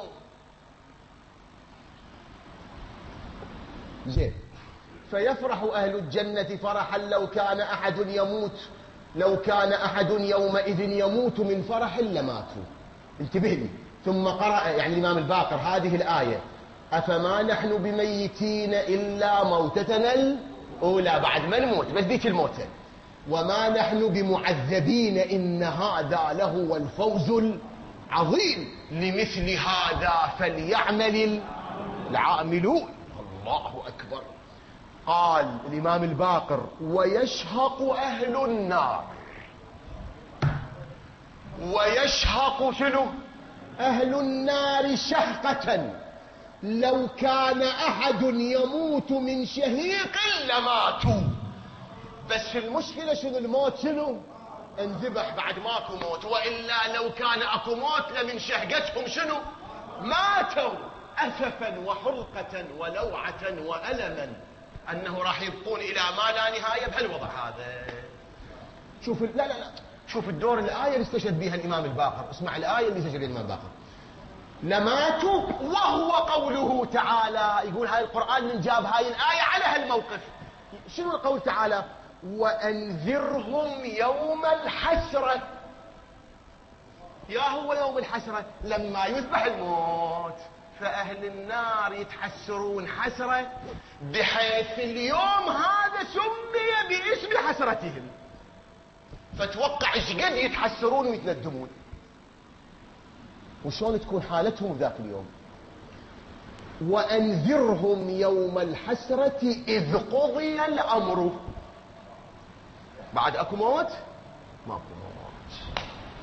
زين، فيفرح أهل الجنة فرحا لو كان أحد يموت، لو كان أحد يومئذ يموت من فرح لماتوا. انتبه لي. ثم قرأ يعني الإمام الباقر هذه الآية: أفما نحن بميتين إلا موتتنا الأولى. بعد ما نموت بس ذيك الموتة. وما نحن بمعذبين إن هذا لهو الفوز العظيم. لمثل هذا فليعمل العاملون. الله أكبر. قال الإمام الباقر: ويشهق أهل النار. ويشهق شنو؟ أهل النار شهقة لو كان أحد يموت من شهيق لماتوا. بس المشكلة شنو؟ الموت شنو؟ انذبح، بعد ماكو موت. وإلا لو كان أكو موت لمن شهقتهم شنو؟ ماتوا أسفا وحرقة ولوعة وألما، أنه راح يبقون إلى ما لا نهاية بهالوضع هذا. شوف لا شوف الدور الآية اللي استشهد بها الإمام الباقر. اسمع الآية اللي استشهد بها الإمام الباقر: لماتوا. وهو قوله تعالى، يقول هاي القرآن من جاب هاي الآية على هالموقف. شنو القول تعالى؟ وأنذرهم يوم الحسرة. يا هو يوم الحسرة لما يذبح الموت، فأهل النار يتحسرون حسرة، بحيث اليوم هذا سمي باسم حسرتهم. فتوقع ايش قد يتحسرون ويتندمون، وشون تكون حالتهم ذاك اليوم. وأنذرهم يوم الحسرة إذ قضي الأمر. بعد أكو موت؟ ماكو موت.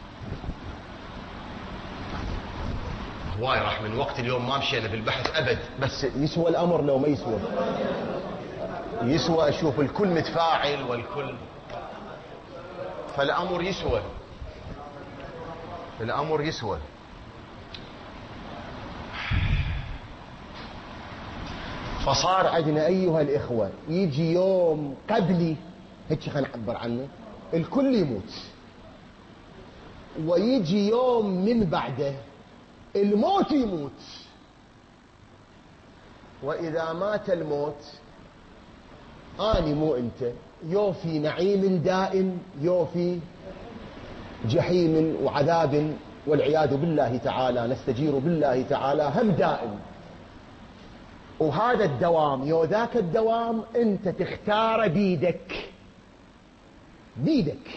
هواي راح من وقت اليوم ما مشينا بالبحث أبد. بس يسوى الأمر لو ما يسوى؟ يسوى. أشوف الكل متفاعل والكل، فالأمر يسوى، الأمر يسوى. فصار عندنا أيها الإخوة يجي يوم قبلي هيك خلينا نعبر عنه الكل يموت، ويجي يوم من بعده الموت يموت. وإذا مات الموت أني مو أنت، يو في نعيم دائم، يو في جحيم وعذاب والعياذ بالله تعالى، نستجير بالله تعالى هم دائم. وهذا الدوام يو ذاك الدوام انت تختار بيدك، بيدك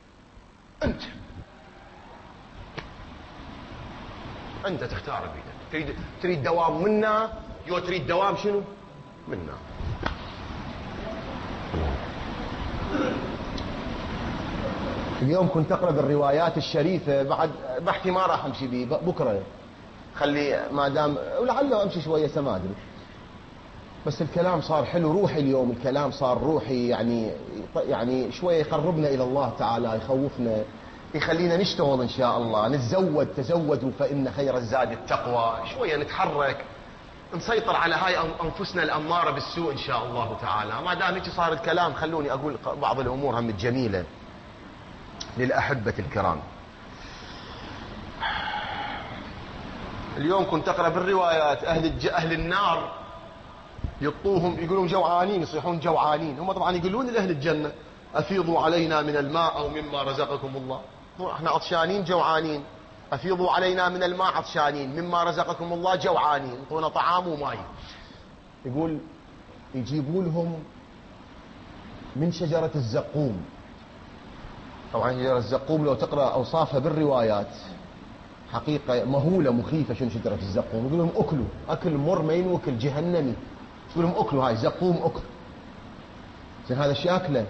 انت تختار بيدك. تريد دوام منا يو تريد دوام شنو منا. اليوم كنت اقرا بالروايات الشريفه، بعد بحكي ما راح امشي بيه بكره، خلي ما دام ولعله امشي شويه ما ادري. بس الكلام صار حلو روحي اليوم، الكلام صار روحي، يعني شويه يقربنا الى الله تعالى، يخوفنا، يخلينا نشتغل ان شاء الله، نتزود. تزودوا فان خير الزاد التقوى. شويه نتحرك، نسيطر على هاي انفسنا الاماره بالسوء ان شاء الله تعالى. ما دام هيك صار الكلام خلوني اقول بعض الامور هم الجميله للاحبه الكرام. اليوم كنت اقرا بالروايات اهل النار يطوهم، يقولون جوعانين، يصيحون جوعانين. هم طبعا يقولون لاهل الجنه افيضوا علينا من الماء او مما رزقكم الله. احنا عطشانين جوعانين. أفيضوا علينا من الماء عطشانين، مما رزقكم الله جوعانين، انطونا طعام وماء. يقول يجيبوا لهم من شجرة الزقوم. طبعا شجرة الزقوم لو تقرأ أوصافها بالروايات حقيقة مهولة مخيفة. شنو شجرة الزقوم؟ يقول لهم أكلوا أكل مر ما ينوكل جهنمي. يقول لهم أكلوا هاي زقوم أكل. زين هذا الشيء أكله.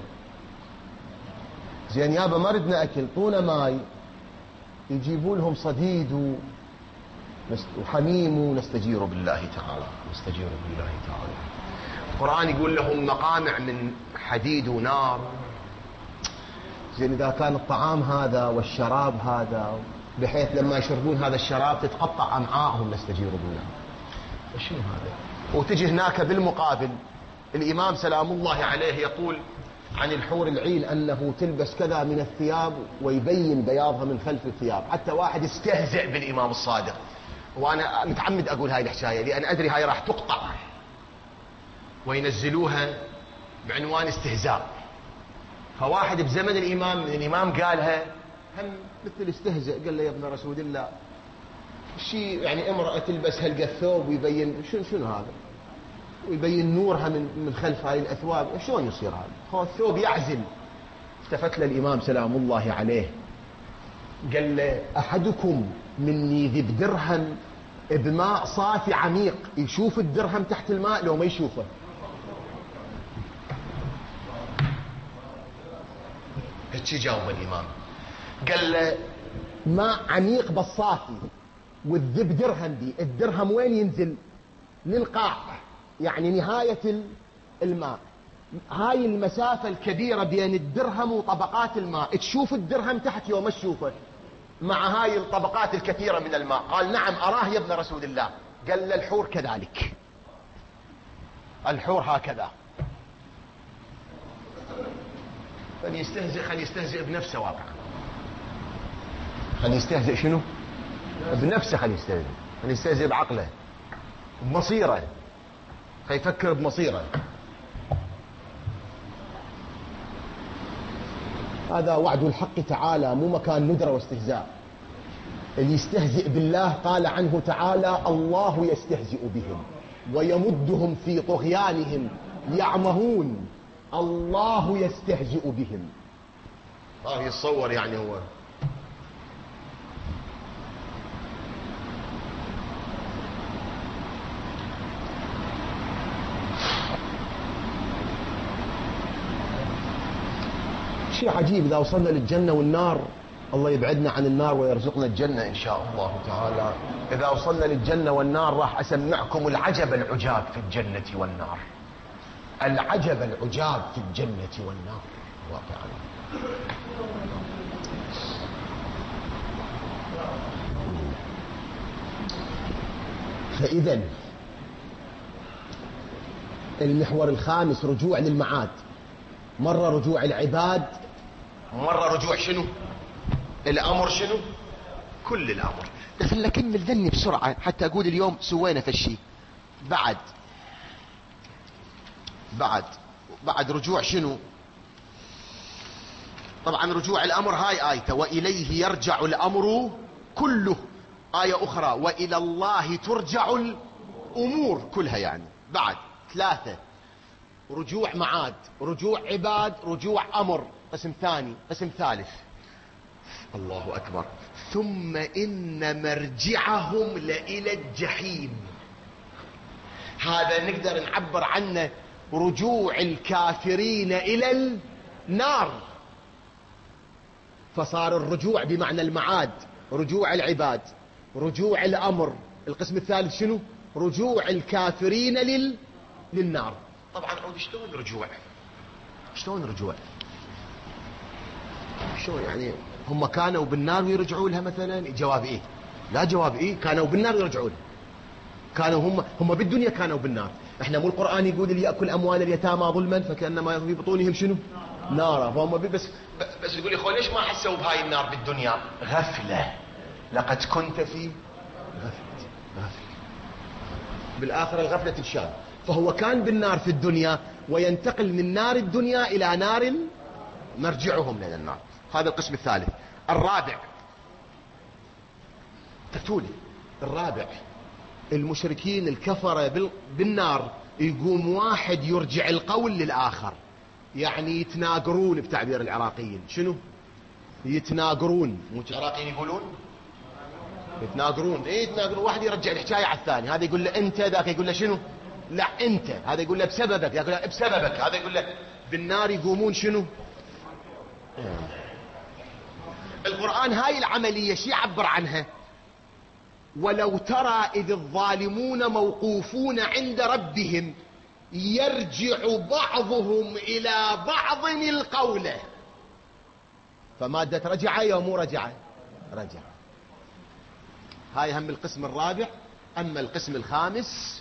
زين يابا ما ردنا أكل، طونا ماي. يجيبوا لهم صديد وحميم ونستجير بالله تعالى، نستجير بالله تعالى. القرآن يقول لهم مقامع من حديد ونار. زين إذا كان الطعام هذا والشراب هذا بحيث لما يشربون هذا الشراب تتقطع أمعاءهم، نستجير بالله. شنو هذا؟ وتجي هناك بالمقابل الإمام سلام الله عليه يقول عن الحور العين أنه تلبس كذا من الثياب ويبين بياضها من خلف الثياب. حتى واحد استهزئ بالإمام الصادق، وأنا متعمد أقول هاي الحكاية لأن أدري هاي راح تقطع وينزلوها بعنوان استهزاء. فواحد بزمن الإمام قالها هم مثل استهزئ، قال له يا ابن رسول الله شيء يعني امرأة تلبس هلقى الثوب ويبين شنو هذا، ويبين نورها من خلف هاي الأثواب، شلون يصير هذا؟ هو الثوب يعزل. التفت له الإمام سلام الله عليه قال له أحدكم مني ذي بدرهم بماء صافي عميق يشوف الدرهم تحت الماء لو ما يشوفه؟ هيك جاوب الإمام، قال له ماء عميق بالصافي والذب درهم دي، الدرهم وين ينزل؟ للقاع، يعني نهاية الماء. هاي المسافة الكبيرة بين الدرهم وطبقات الماء، تشوف الدرهم تحت يوم تشوفه مع هاي الطبقات الكثيرة من الماء. قال نعم أراه يا ابن رسول الله. قال الحور كذلك، الحور هكذا. خلي يستهزئ بنفسه واقعا. خلي يستهزئ شنو؟ بنفسه. خلي يستهزئ بعقله بمصيره، فيفكر بمصيره. هذا وعد الحق تعالى، مو مكان ندرة واستهزاء. اللي يستهزئ بالله قال عنه تعالى الله يستهزئ بهم ويمدهم في طغيانهم يعمهون. الله يستهزئ بهم. يتصور يعني هو شيء عجيب. إذا وصلنا للجنة والنار، الله يبعدنا عن النار ويرزقنا الجنة إن شاء الله تعالى. إذا وصلنا للجنة والنار راح أسمعكم العجب العجاب في الجنة والنار. العجب العجاب في الجنة والنار الله تعالى. فإذا المحور الخامس رجوع للمعاد. مرة رجوع العباد، مرة رجوع شنو؟ الأمر شنو؟ كل الأمر. لكن أكمل ذني بسرعة حتى أقول اليوم سوينا فالشي. بعد رجوع شنو؟ طبعا رجوع الأمر هاي آيته وإليه يرجع الأمر كله. آية أخرى وإلى الله ترجع الأمور كلها. يعني بعد 3 رجوع معاد، رجوع عباد، رجوع أمر. قسم ثاني، قسم ثالث. الله أكبر. ثم إن مرجعهم لإلى الجحيم. هذا نقدر نعبر عنه رجوع الكافرين إلى النار. فصار الرجوع بمعنى المعاد، رجوع العباد، رجوع الأمر. القسم الثالث شنو؟ رجوع الكافرين للنار. طبعا عود شلون رجوع؟ شلون يعني؟ هم كانوا بالنار ويرجعوا لها مثلا؟ جواب ايه؟ لا جواب ايه، كانوا بالنار ويرجعوا لها. كانوا هم بالدنيا كانوا بالنار. احنا مو القرآن يقول اللي يأكل أموال اليتامى ظلما فكأنما في بطونهم شنو؟ نارا. فهم بس يقول يا اخوان ليش ما حسوا بهاي النار بالدنيا؟ غفلة. لقد كنت في غفلة. بالآخرة الغفلة تتشال. فهو كان بالنار في الدنيا وينتقل من نار الدنيا إلى نار مرجعهم إلى النار. هذا القسم الثالث. الرابع تفتولي. الرابع، المشركين الكفرة بالنار يقوم واحد يرجع القول للآخر، يعني يتناقرون بتعبير العراقيين. شنو يتناقرون؟ مو العراقيين يقولون يتناقرون. ايه يتناقرون، واحد يرجع الحكاية على الثاني، هذا يقول له انت، ذاك يقول له شنو؟ لا انت. هذا يقول له بسببك، ذاك يقول له بسببك. هذا يقول له. بالنار يقومون شنو؟ القرآن هاي العملية شي يعبر عنها؟ ولو ترى إذ الظالمون موقوفون عند ربهم يرجع بعضهم إلى بعض القول. فمادة رجع يا مو رجع؟ رجع. هاي هم القسم الرابع. أما القسم الخامس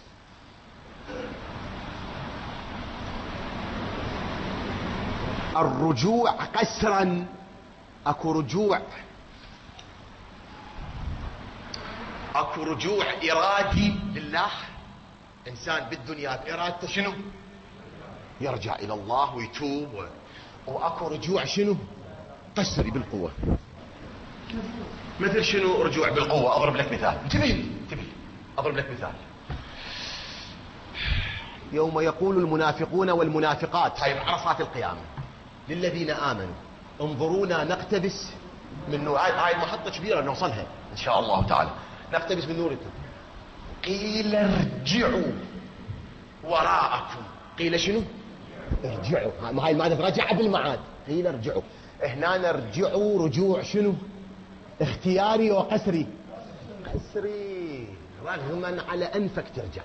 الرجوع قسرا. اكو رجوع، اكو رجوع ارادي لله. انسان بالدنيا بارادته شنو؟ يرجع الى الله ويتوب واكو رجوع شنو؟ قسري بالقوة. مثل شنو رجوع بالقوة؟ اضرب لك مثال. انتبه اضرب لك مثال. يوم يقول المنافقون والمنافقات، هاي عرصات القيامة، للذين آمنوا انظرونا نقتبس من نور. هاي محطة كبيرة نوصلها إن شاء الله تعالى. نقتبس من نوركم. قيل ارجعوا وراءكم. قيل شنو؟ ارجعوا. هاي المادة رجع بالمعاد. قيل ارجعوا. هنا نرجعوا رجوع شنو؟ اختياري وقسري. قسري رغما على أنفك ترجع.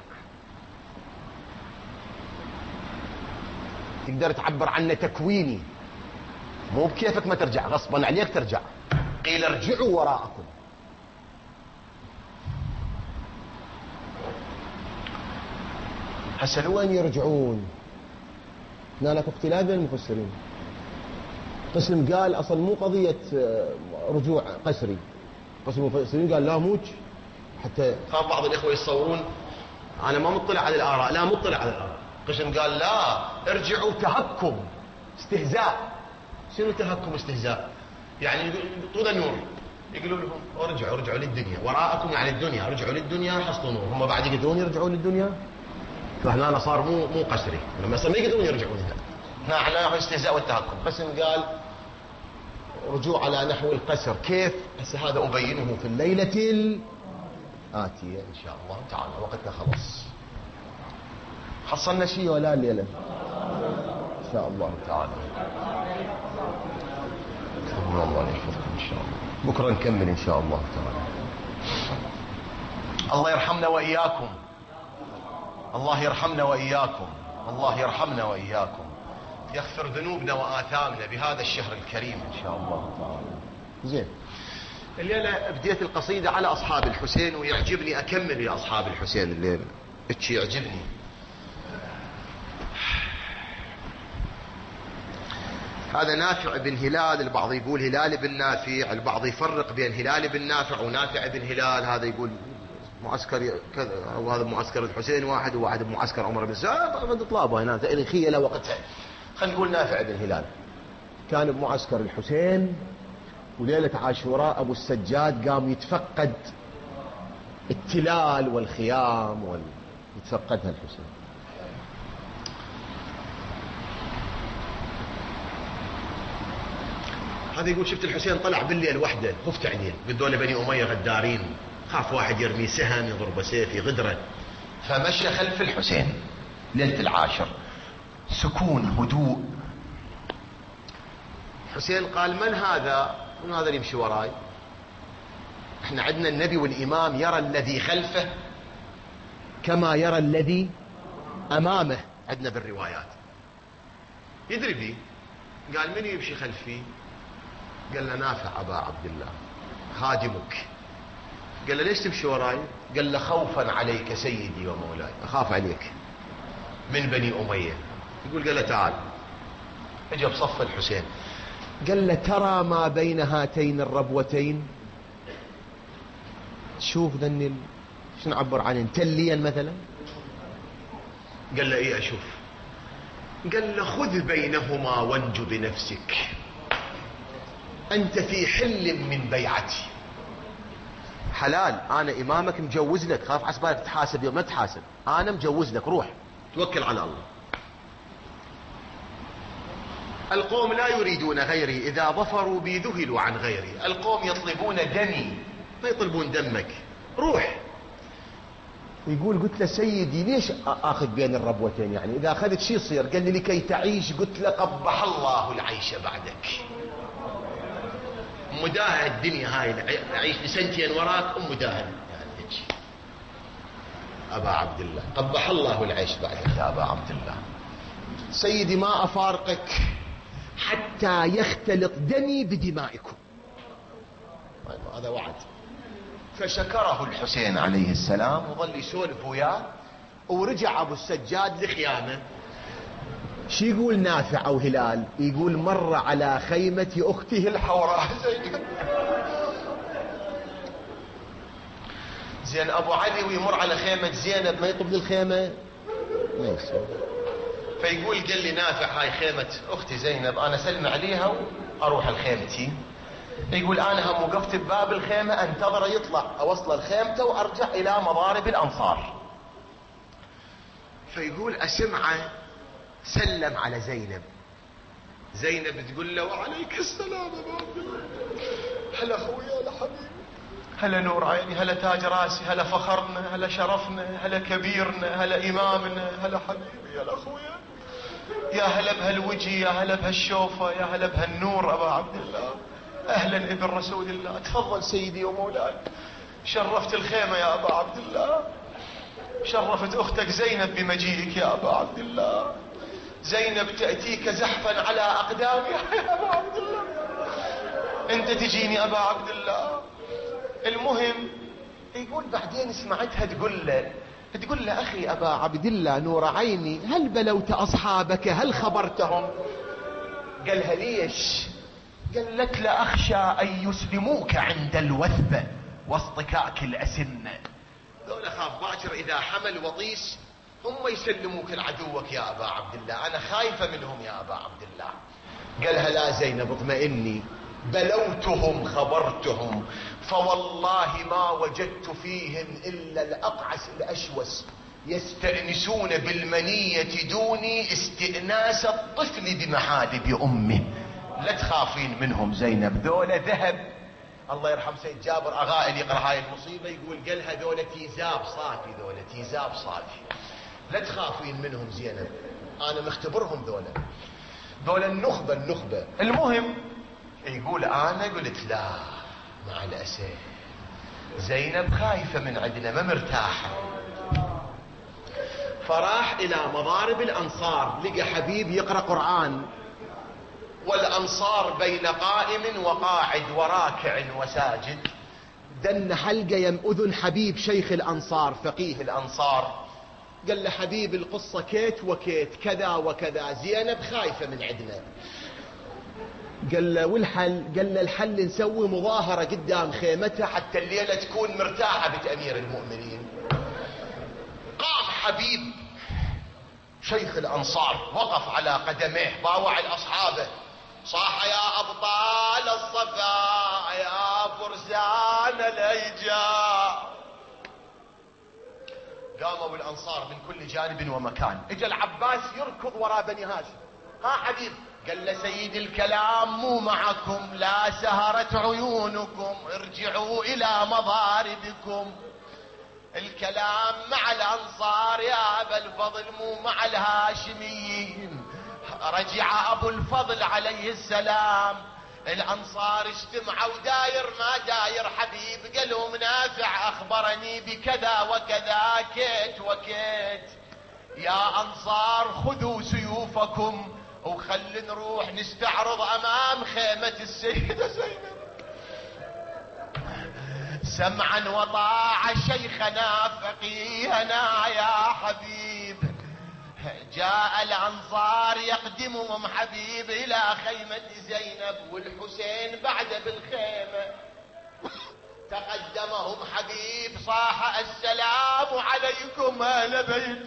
تقدر تعبر عنه تكويني، مو بكيفك ما ترجع، غصبا عليك ترجع. قيل ارجعوا وراءكم. هسه لوين يرجعون؟ هناك اختلاف بين المفسرين. قسم قال اصل مو قضية رجوع قسري، قسم المفسرين قال لا موج، حتى خاف بعض الاخوة يتصورون انا ما مطلع على الاراء. لا مطلع على الاراء. قسم قال لا ارجعوا تهكم استهزاء. شنو تهكم استهزاء؟ يعني طول النور يقولوا لهم ارجعوا للدنيا وراءكم، يعني الدنيا، رجعوا للدنيا حصلوا نور. هم بعد يقدرون يرجعوا للدنيا؟ فهنا صار مو قسري، لما صار ما يقدرون يرجعون هنا على نحو الاستهزاء والتهكم. قسم قال رجوع على نحو القسر. كيف؟ هسه هذا ابينه في الليلة الآتية ان شاء الله تعالى. وقتنا خلص. حصلنا شيء ولا الليلة ان شاء الله تعالى. الله يحفظكم ان شاء الله. بكره نكمل ان شاء الله تعالى. الله يرحمنا واياكم. الله يرحمنا واياكم. الله يرحمنا واياكم. يغفر ذنوبنا واثامنا بهذا الشهر الكريم ان شاء الله تعالى. زين. الليله بديت القصيده على اصحاب الحسين، ويعجبني اكمل يا اصحاب الحسين الليله. اتشي يعجبني. هذا نافع بن هلال. البعض يقول هلال بن نافع، البعض يفرق بين هلال بن نافع ونافع بن هلال. هذا يقول معسكر كذا، او هذا معسكر الحسين واحد، وواحد بمعسكر عمر بن سعد. طلابه هنا تأني خيلة وقتها. خلينا نقول نافع بن هلال كان بمعسكر الحسين، وليلة عاشوراء ابو السجاد قام يتفقد التلال والخيام يتفقدها الحسين. هذا يقول شفت الحسين طلع بالليل وحده، خفت عليه، بدون بني أمية غدارين، خاف واحد يرمي سهم يضرب سيف يغدره، فمشى خلف الحسين ليلة العاشر. سكون هدوء. حسين قال من هذا؟ من هذا اللي يمشي وراي؟ احنا عندنا النبي والإمام يرى الذي خلفه كما يرى الذي أمامه، عندنا بالروايات. يدري بي. قال من يمشي خلفي؟ قال له نافع أبا عبد الله خادمك. قال له ليش تمشي وراي؟ قال له خوفا عليك سيدي ومولاي، أخاف عليك من بني أمية. قال له تعال. اجى بصف الحسين قال له ترى ما بين هاتين الربوتين؟ تشوف ذني شنو نعبر عنه، تليا مثلا؟ قال له ايه اشوف. قال له خذ بينهما وانج بنفسك، أنت في حل من بيعتي. حلال، انا امامك مجوز لك، خاف عسبالك تحاسب يوم ما تحاسب، انا مجوز لك، روح توكل على الله. القوم لا يريدون غيري، اذا ظفروا بي ذهلوا عن غيري. القوم يطلبون دمي، ما يطلبون دمك، روح. يقول قلت له سيدي ليش اخذ بين الربوتين؟ يعني اذا اخذت شي يصير؟ قال لي لكي تعيش. قلت له قبح الله العيش بعدك، مداهن الدنيا هاي، اعيش لسنتين وراك مداهن يعني. ابا عبد الله قبح الله العيش بعدك يا ابا عبد الله. سيدي ما افارقك حتى يختلط دمي بدمائكم. هذا وعد. فشكره الحسين عليه السلام وظل يسولف وياه، ورجع ابو السجاد لخيامه. شي يقول نافع او هلال؟ يقول مر على خيمة اخته الحوراء زينب. زين ابو علي ويمر على خيمة زينب ما يطب للخيمة؟ ما يصير. فيقول قال لي نافع هاي خيمة اختي زينب، انا سلم عليها واروح الخيمتي. يقول انا هم وقفت بباب الخيمة انتظر يطلع، اوصل الخيمته وارجع الى مضارب الانصار. فيقول اسمعه سلم على زينب. زينب تقول له وعليك السلام ابو عبد الله، هلا خويا، هلا حبيبي، هلا نور عيني، هلا تاج راسي، هلا فخرنا، هلا شرفنا، هلا كبيرنا، هلا امامنا، هلا حبيبي، هلا خويا، يا هلا بهالوجه، يا هلا بهالشوفه، يا هلا بهالنور ابا عبد الله، اهلا ابن رسول الله، تفضل سيدي ومولاي، شرفت الخيمه يا ابا عبد الله، شرفت اختك زينب بمجيئك يا ابا عبد الله، زينب تأتيك زحفا على اقدامها يا ابا عبد الله، انت تجيني ابا عبد الله. المهم يقول بعدين سمعتها تقول له اخي ابا عبد الله نور عيني، هل بلوت اصحابك؟ هل خبرتهم؟ قالها ليش؟ قالت لا اخشى ان يسلموك عند الوثبة واصطكاك الاسنة. قال اخاف باكر اذا حمل وطيس هم يسلموك لعدوك يا ابا عبد الله، انا خايفة منهم يا ابا عبد الله. قالها لا زينب اطمئني، بلوتهم خبرتهم، فوالله ما وجدت فيهم الا الاقعس الاشوس يستأنسون بالمنية دوني استئناس الطفل بمحالب امه. لا تخافين منهم زينب، ذولا ذهب. الله يرحم سيد جابر اغائل يقرا هاي المصيبة يقول قالها ذولا تيزاب صافي، ذولا تيزاب صافي، لا تخافين منهم زينب، انا مختبرهم ذولا النخبة. المهم يقول انا قلت لا مع الاسف زينب خايفة من عندنا ما مرتاحة. فراح الى مضارب الانصار، لقى حبيب يقرأ قرآن، والانصار بين قائم وقاعد وراكع وساجد. دن حلقة يم اذن حبيب شيخ الانصار فقيه الانصار، قال له حبيب القصة كيت وكيت كذا وكذا، زينب خايفة من عندنا. قال له والحل؟ قال له الحل نسوي مظاهرة قدام خيمتها حتى الليلة تكون مرتاحة بنت امير المؤمنين. قام حبيب شيخ الانصار وقف على قدميه، باوع الاصحابه، صاح يا ابطال الصفا يا فرسان الهيجاء. قاموا الانصار من كل جانب ومكان. اجى العباس يركض وراء بني هاشم، ها حبيب؟ قال له سيد الكلام مو معكم، لا سهرت عيونكم، ارجعوا الى مضاربكم. الكلام مع الانصار يا ابا الفضل مو مع الهاشميين. رجع ابو الفضل عليه السلام، الانصار اجتمعوا داير ما داير حبيب، قالوا منافع اخبرني بكذا وكذا كيت وكيت. يا انصار خذوا سيوفكم وخل نروح نستعرض امام خيمة السيدة زينب. سمعا وطاعة شيخنا فقيهنا يا حبيب. جاء الانصار يقدمهم حبيب الى خيمة زينب، والحسين بعد بالخيمة. تقدمهم حبيب صاح السلام عليكم اهل بيت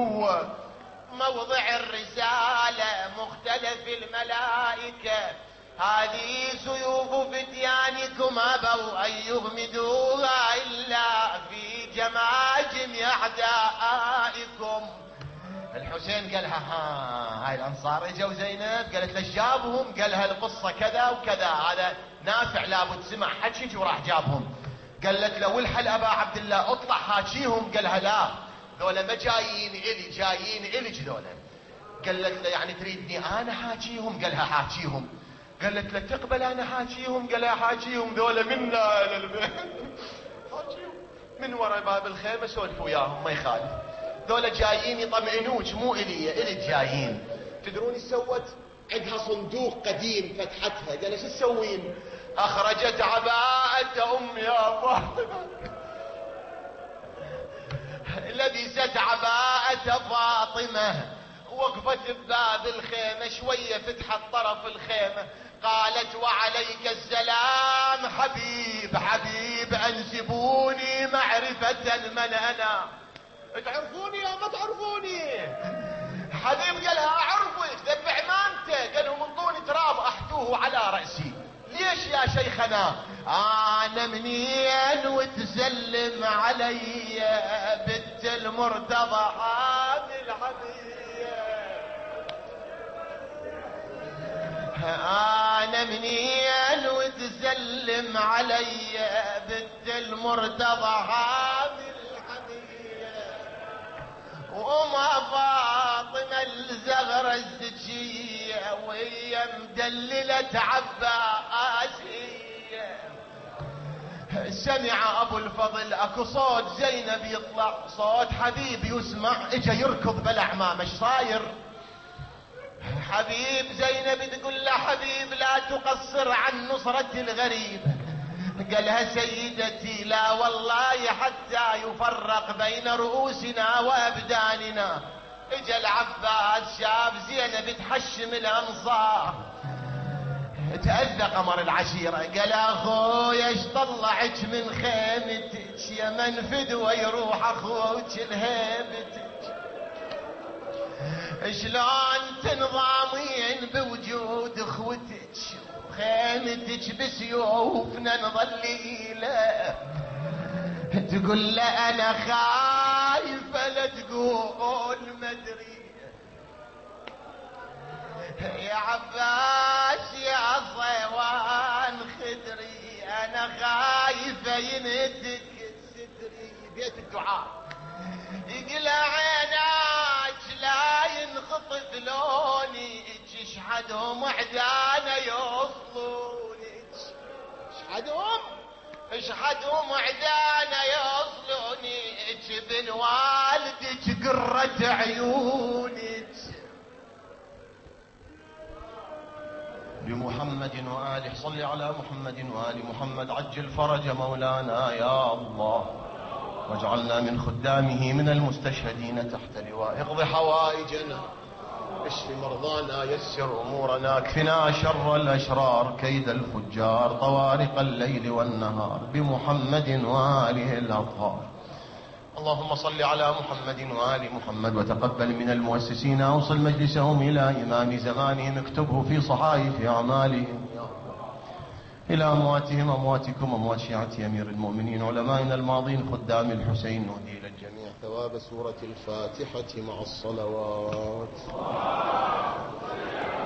النبوة، موضع الرسالة مختلف الملائكة، هذه سيوف فتيانكم أبوا أن يغمدوها إلا في جماجم أعدائكم. الحسين قالها هاي الأنصار اجوا زينب، قالت له جابهم، قالها القصة كذا وكذا، هذا نافع لابد سمع حكيك وراح جابهم. قالت له والحل أبا عبد الله اطلع حاكيهم، قالها لا ذولا ما جايين إلي، جايين إلك ذولا. قالت له يعني تريدني أنا حاكيهم؟ قالها حاكيهم. قالت له تقبل أنا حاكيهم؟ قالها حاكيهم، ذولا منا إلى البيت حاكيهم من وراء باب الخيمة، سولف وياهم ما يخالف، ذولا جايين يطمئنوك مو إلي، إلك جايين. تدرون ايش سوت؟ عندها صندوق قديم فتحتها، قال ايش تسوين؟ اخرجت عباءة ام يا فاطمة، لبست عباءة فاطمة، وقفت بباب الخيمة شوية، فتحت طرف الخيمة، قالت وعليك السلام حبيب، حبيب انسبوني معرفة من انا. تعرفوني يا ما تعرفوني؟ حبيب قالها اعرفك، ذبح عمامته، قالهم انطوني تراب احثوه على رأسي. ليش يا شيخنا؟ انا منين وتسلم علي بنت المرتضى حامل الحبيب، انا منين وتسلم علي بنت المرتضى حامل وما فاطمة الزغرة الزكية وهي مدللة عباسية. سمع ابو الفضل اكو صوت زينب يطلع، صوت حبيب يسمع، اجا يركض بالعمامة. ايش صاير؟ حبيب زينب تقول له حبيب لا تقصر عن نصرة الغريب. قالها سيدتي لا والله حتى يفرق بين رؤوسنا وابداننا. اجا العباس شاف زينب تحشم الانصار، تأذى قمر العشيرة، قال اخويا ايش طلعك من خيمتك يا من فدوى يروح اخوك لهيبتك، شلون تنظامين بوجود اخوتك خيمتك بسيوفنا نظليله. تقول له انا خايفة لا تقول مدري يا عباس يا صيوان خدري، انا خايفة ينتك ستري. بيت الدعاء يقول عيناك لا ينخطف لوني، اشحدهم عدانا يوصلونك، اشحدهم عدانا يوصلوني، ابن والدك قرة عيونك. بمحمد وآله صل على محمد وآل محمد، عجل فرج مولانا يا الله، واجعلنا من خدامه من المستشهدين تحت لواء. اقض حوائجنا، اشف مرضانا، يسر امورنا، اكفنا شر الاشرار، كيد الفجار، طوارق الليل والنهار، بمحمد واله الاطهار. اللهم صل على محمد وآل محمد، وتقبل من المؤسسين، اوصل مجلسهم الى امام زمانهم، اكتبه في صحائف اعمالهم إلى أمواتهم، أمواتكم، أموات شيعة أمير المؤمنين، علمائنا الماضين، خدام الحسين، نهدي إلى الجميع ثواب سورة الفاتحة مع الصلوات.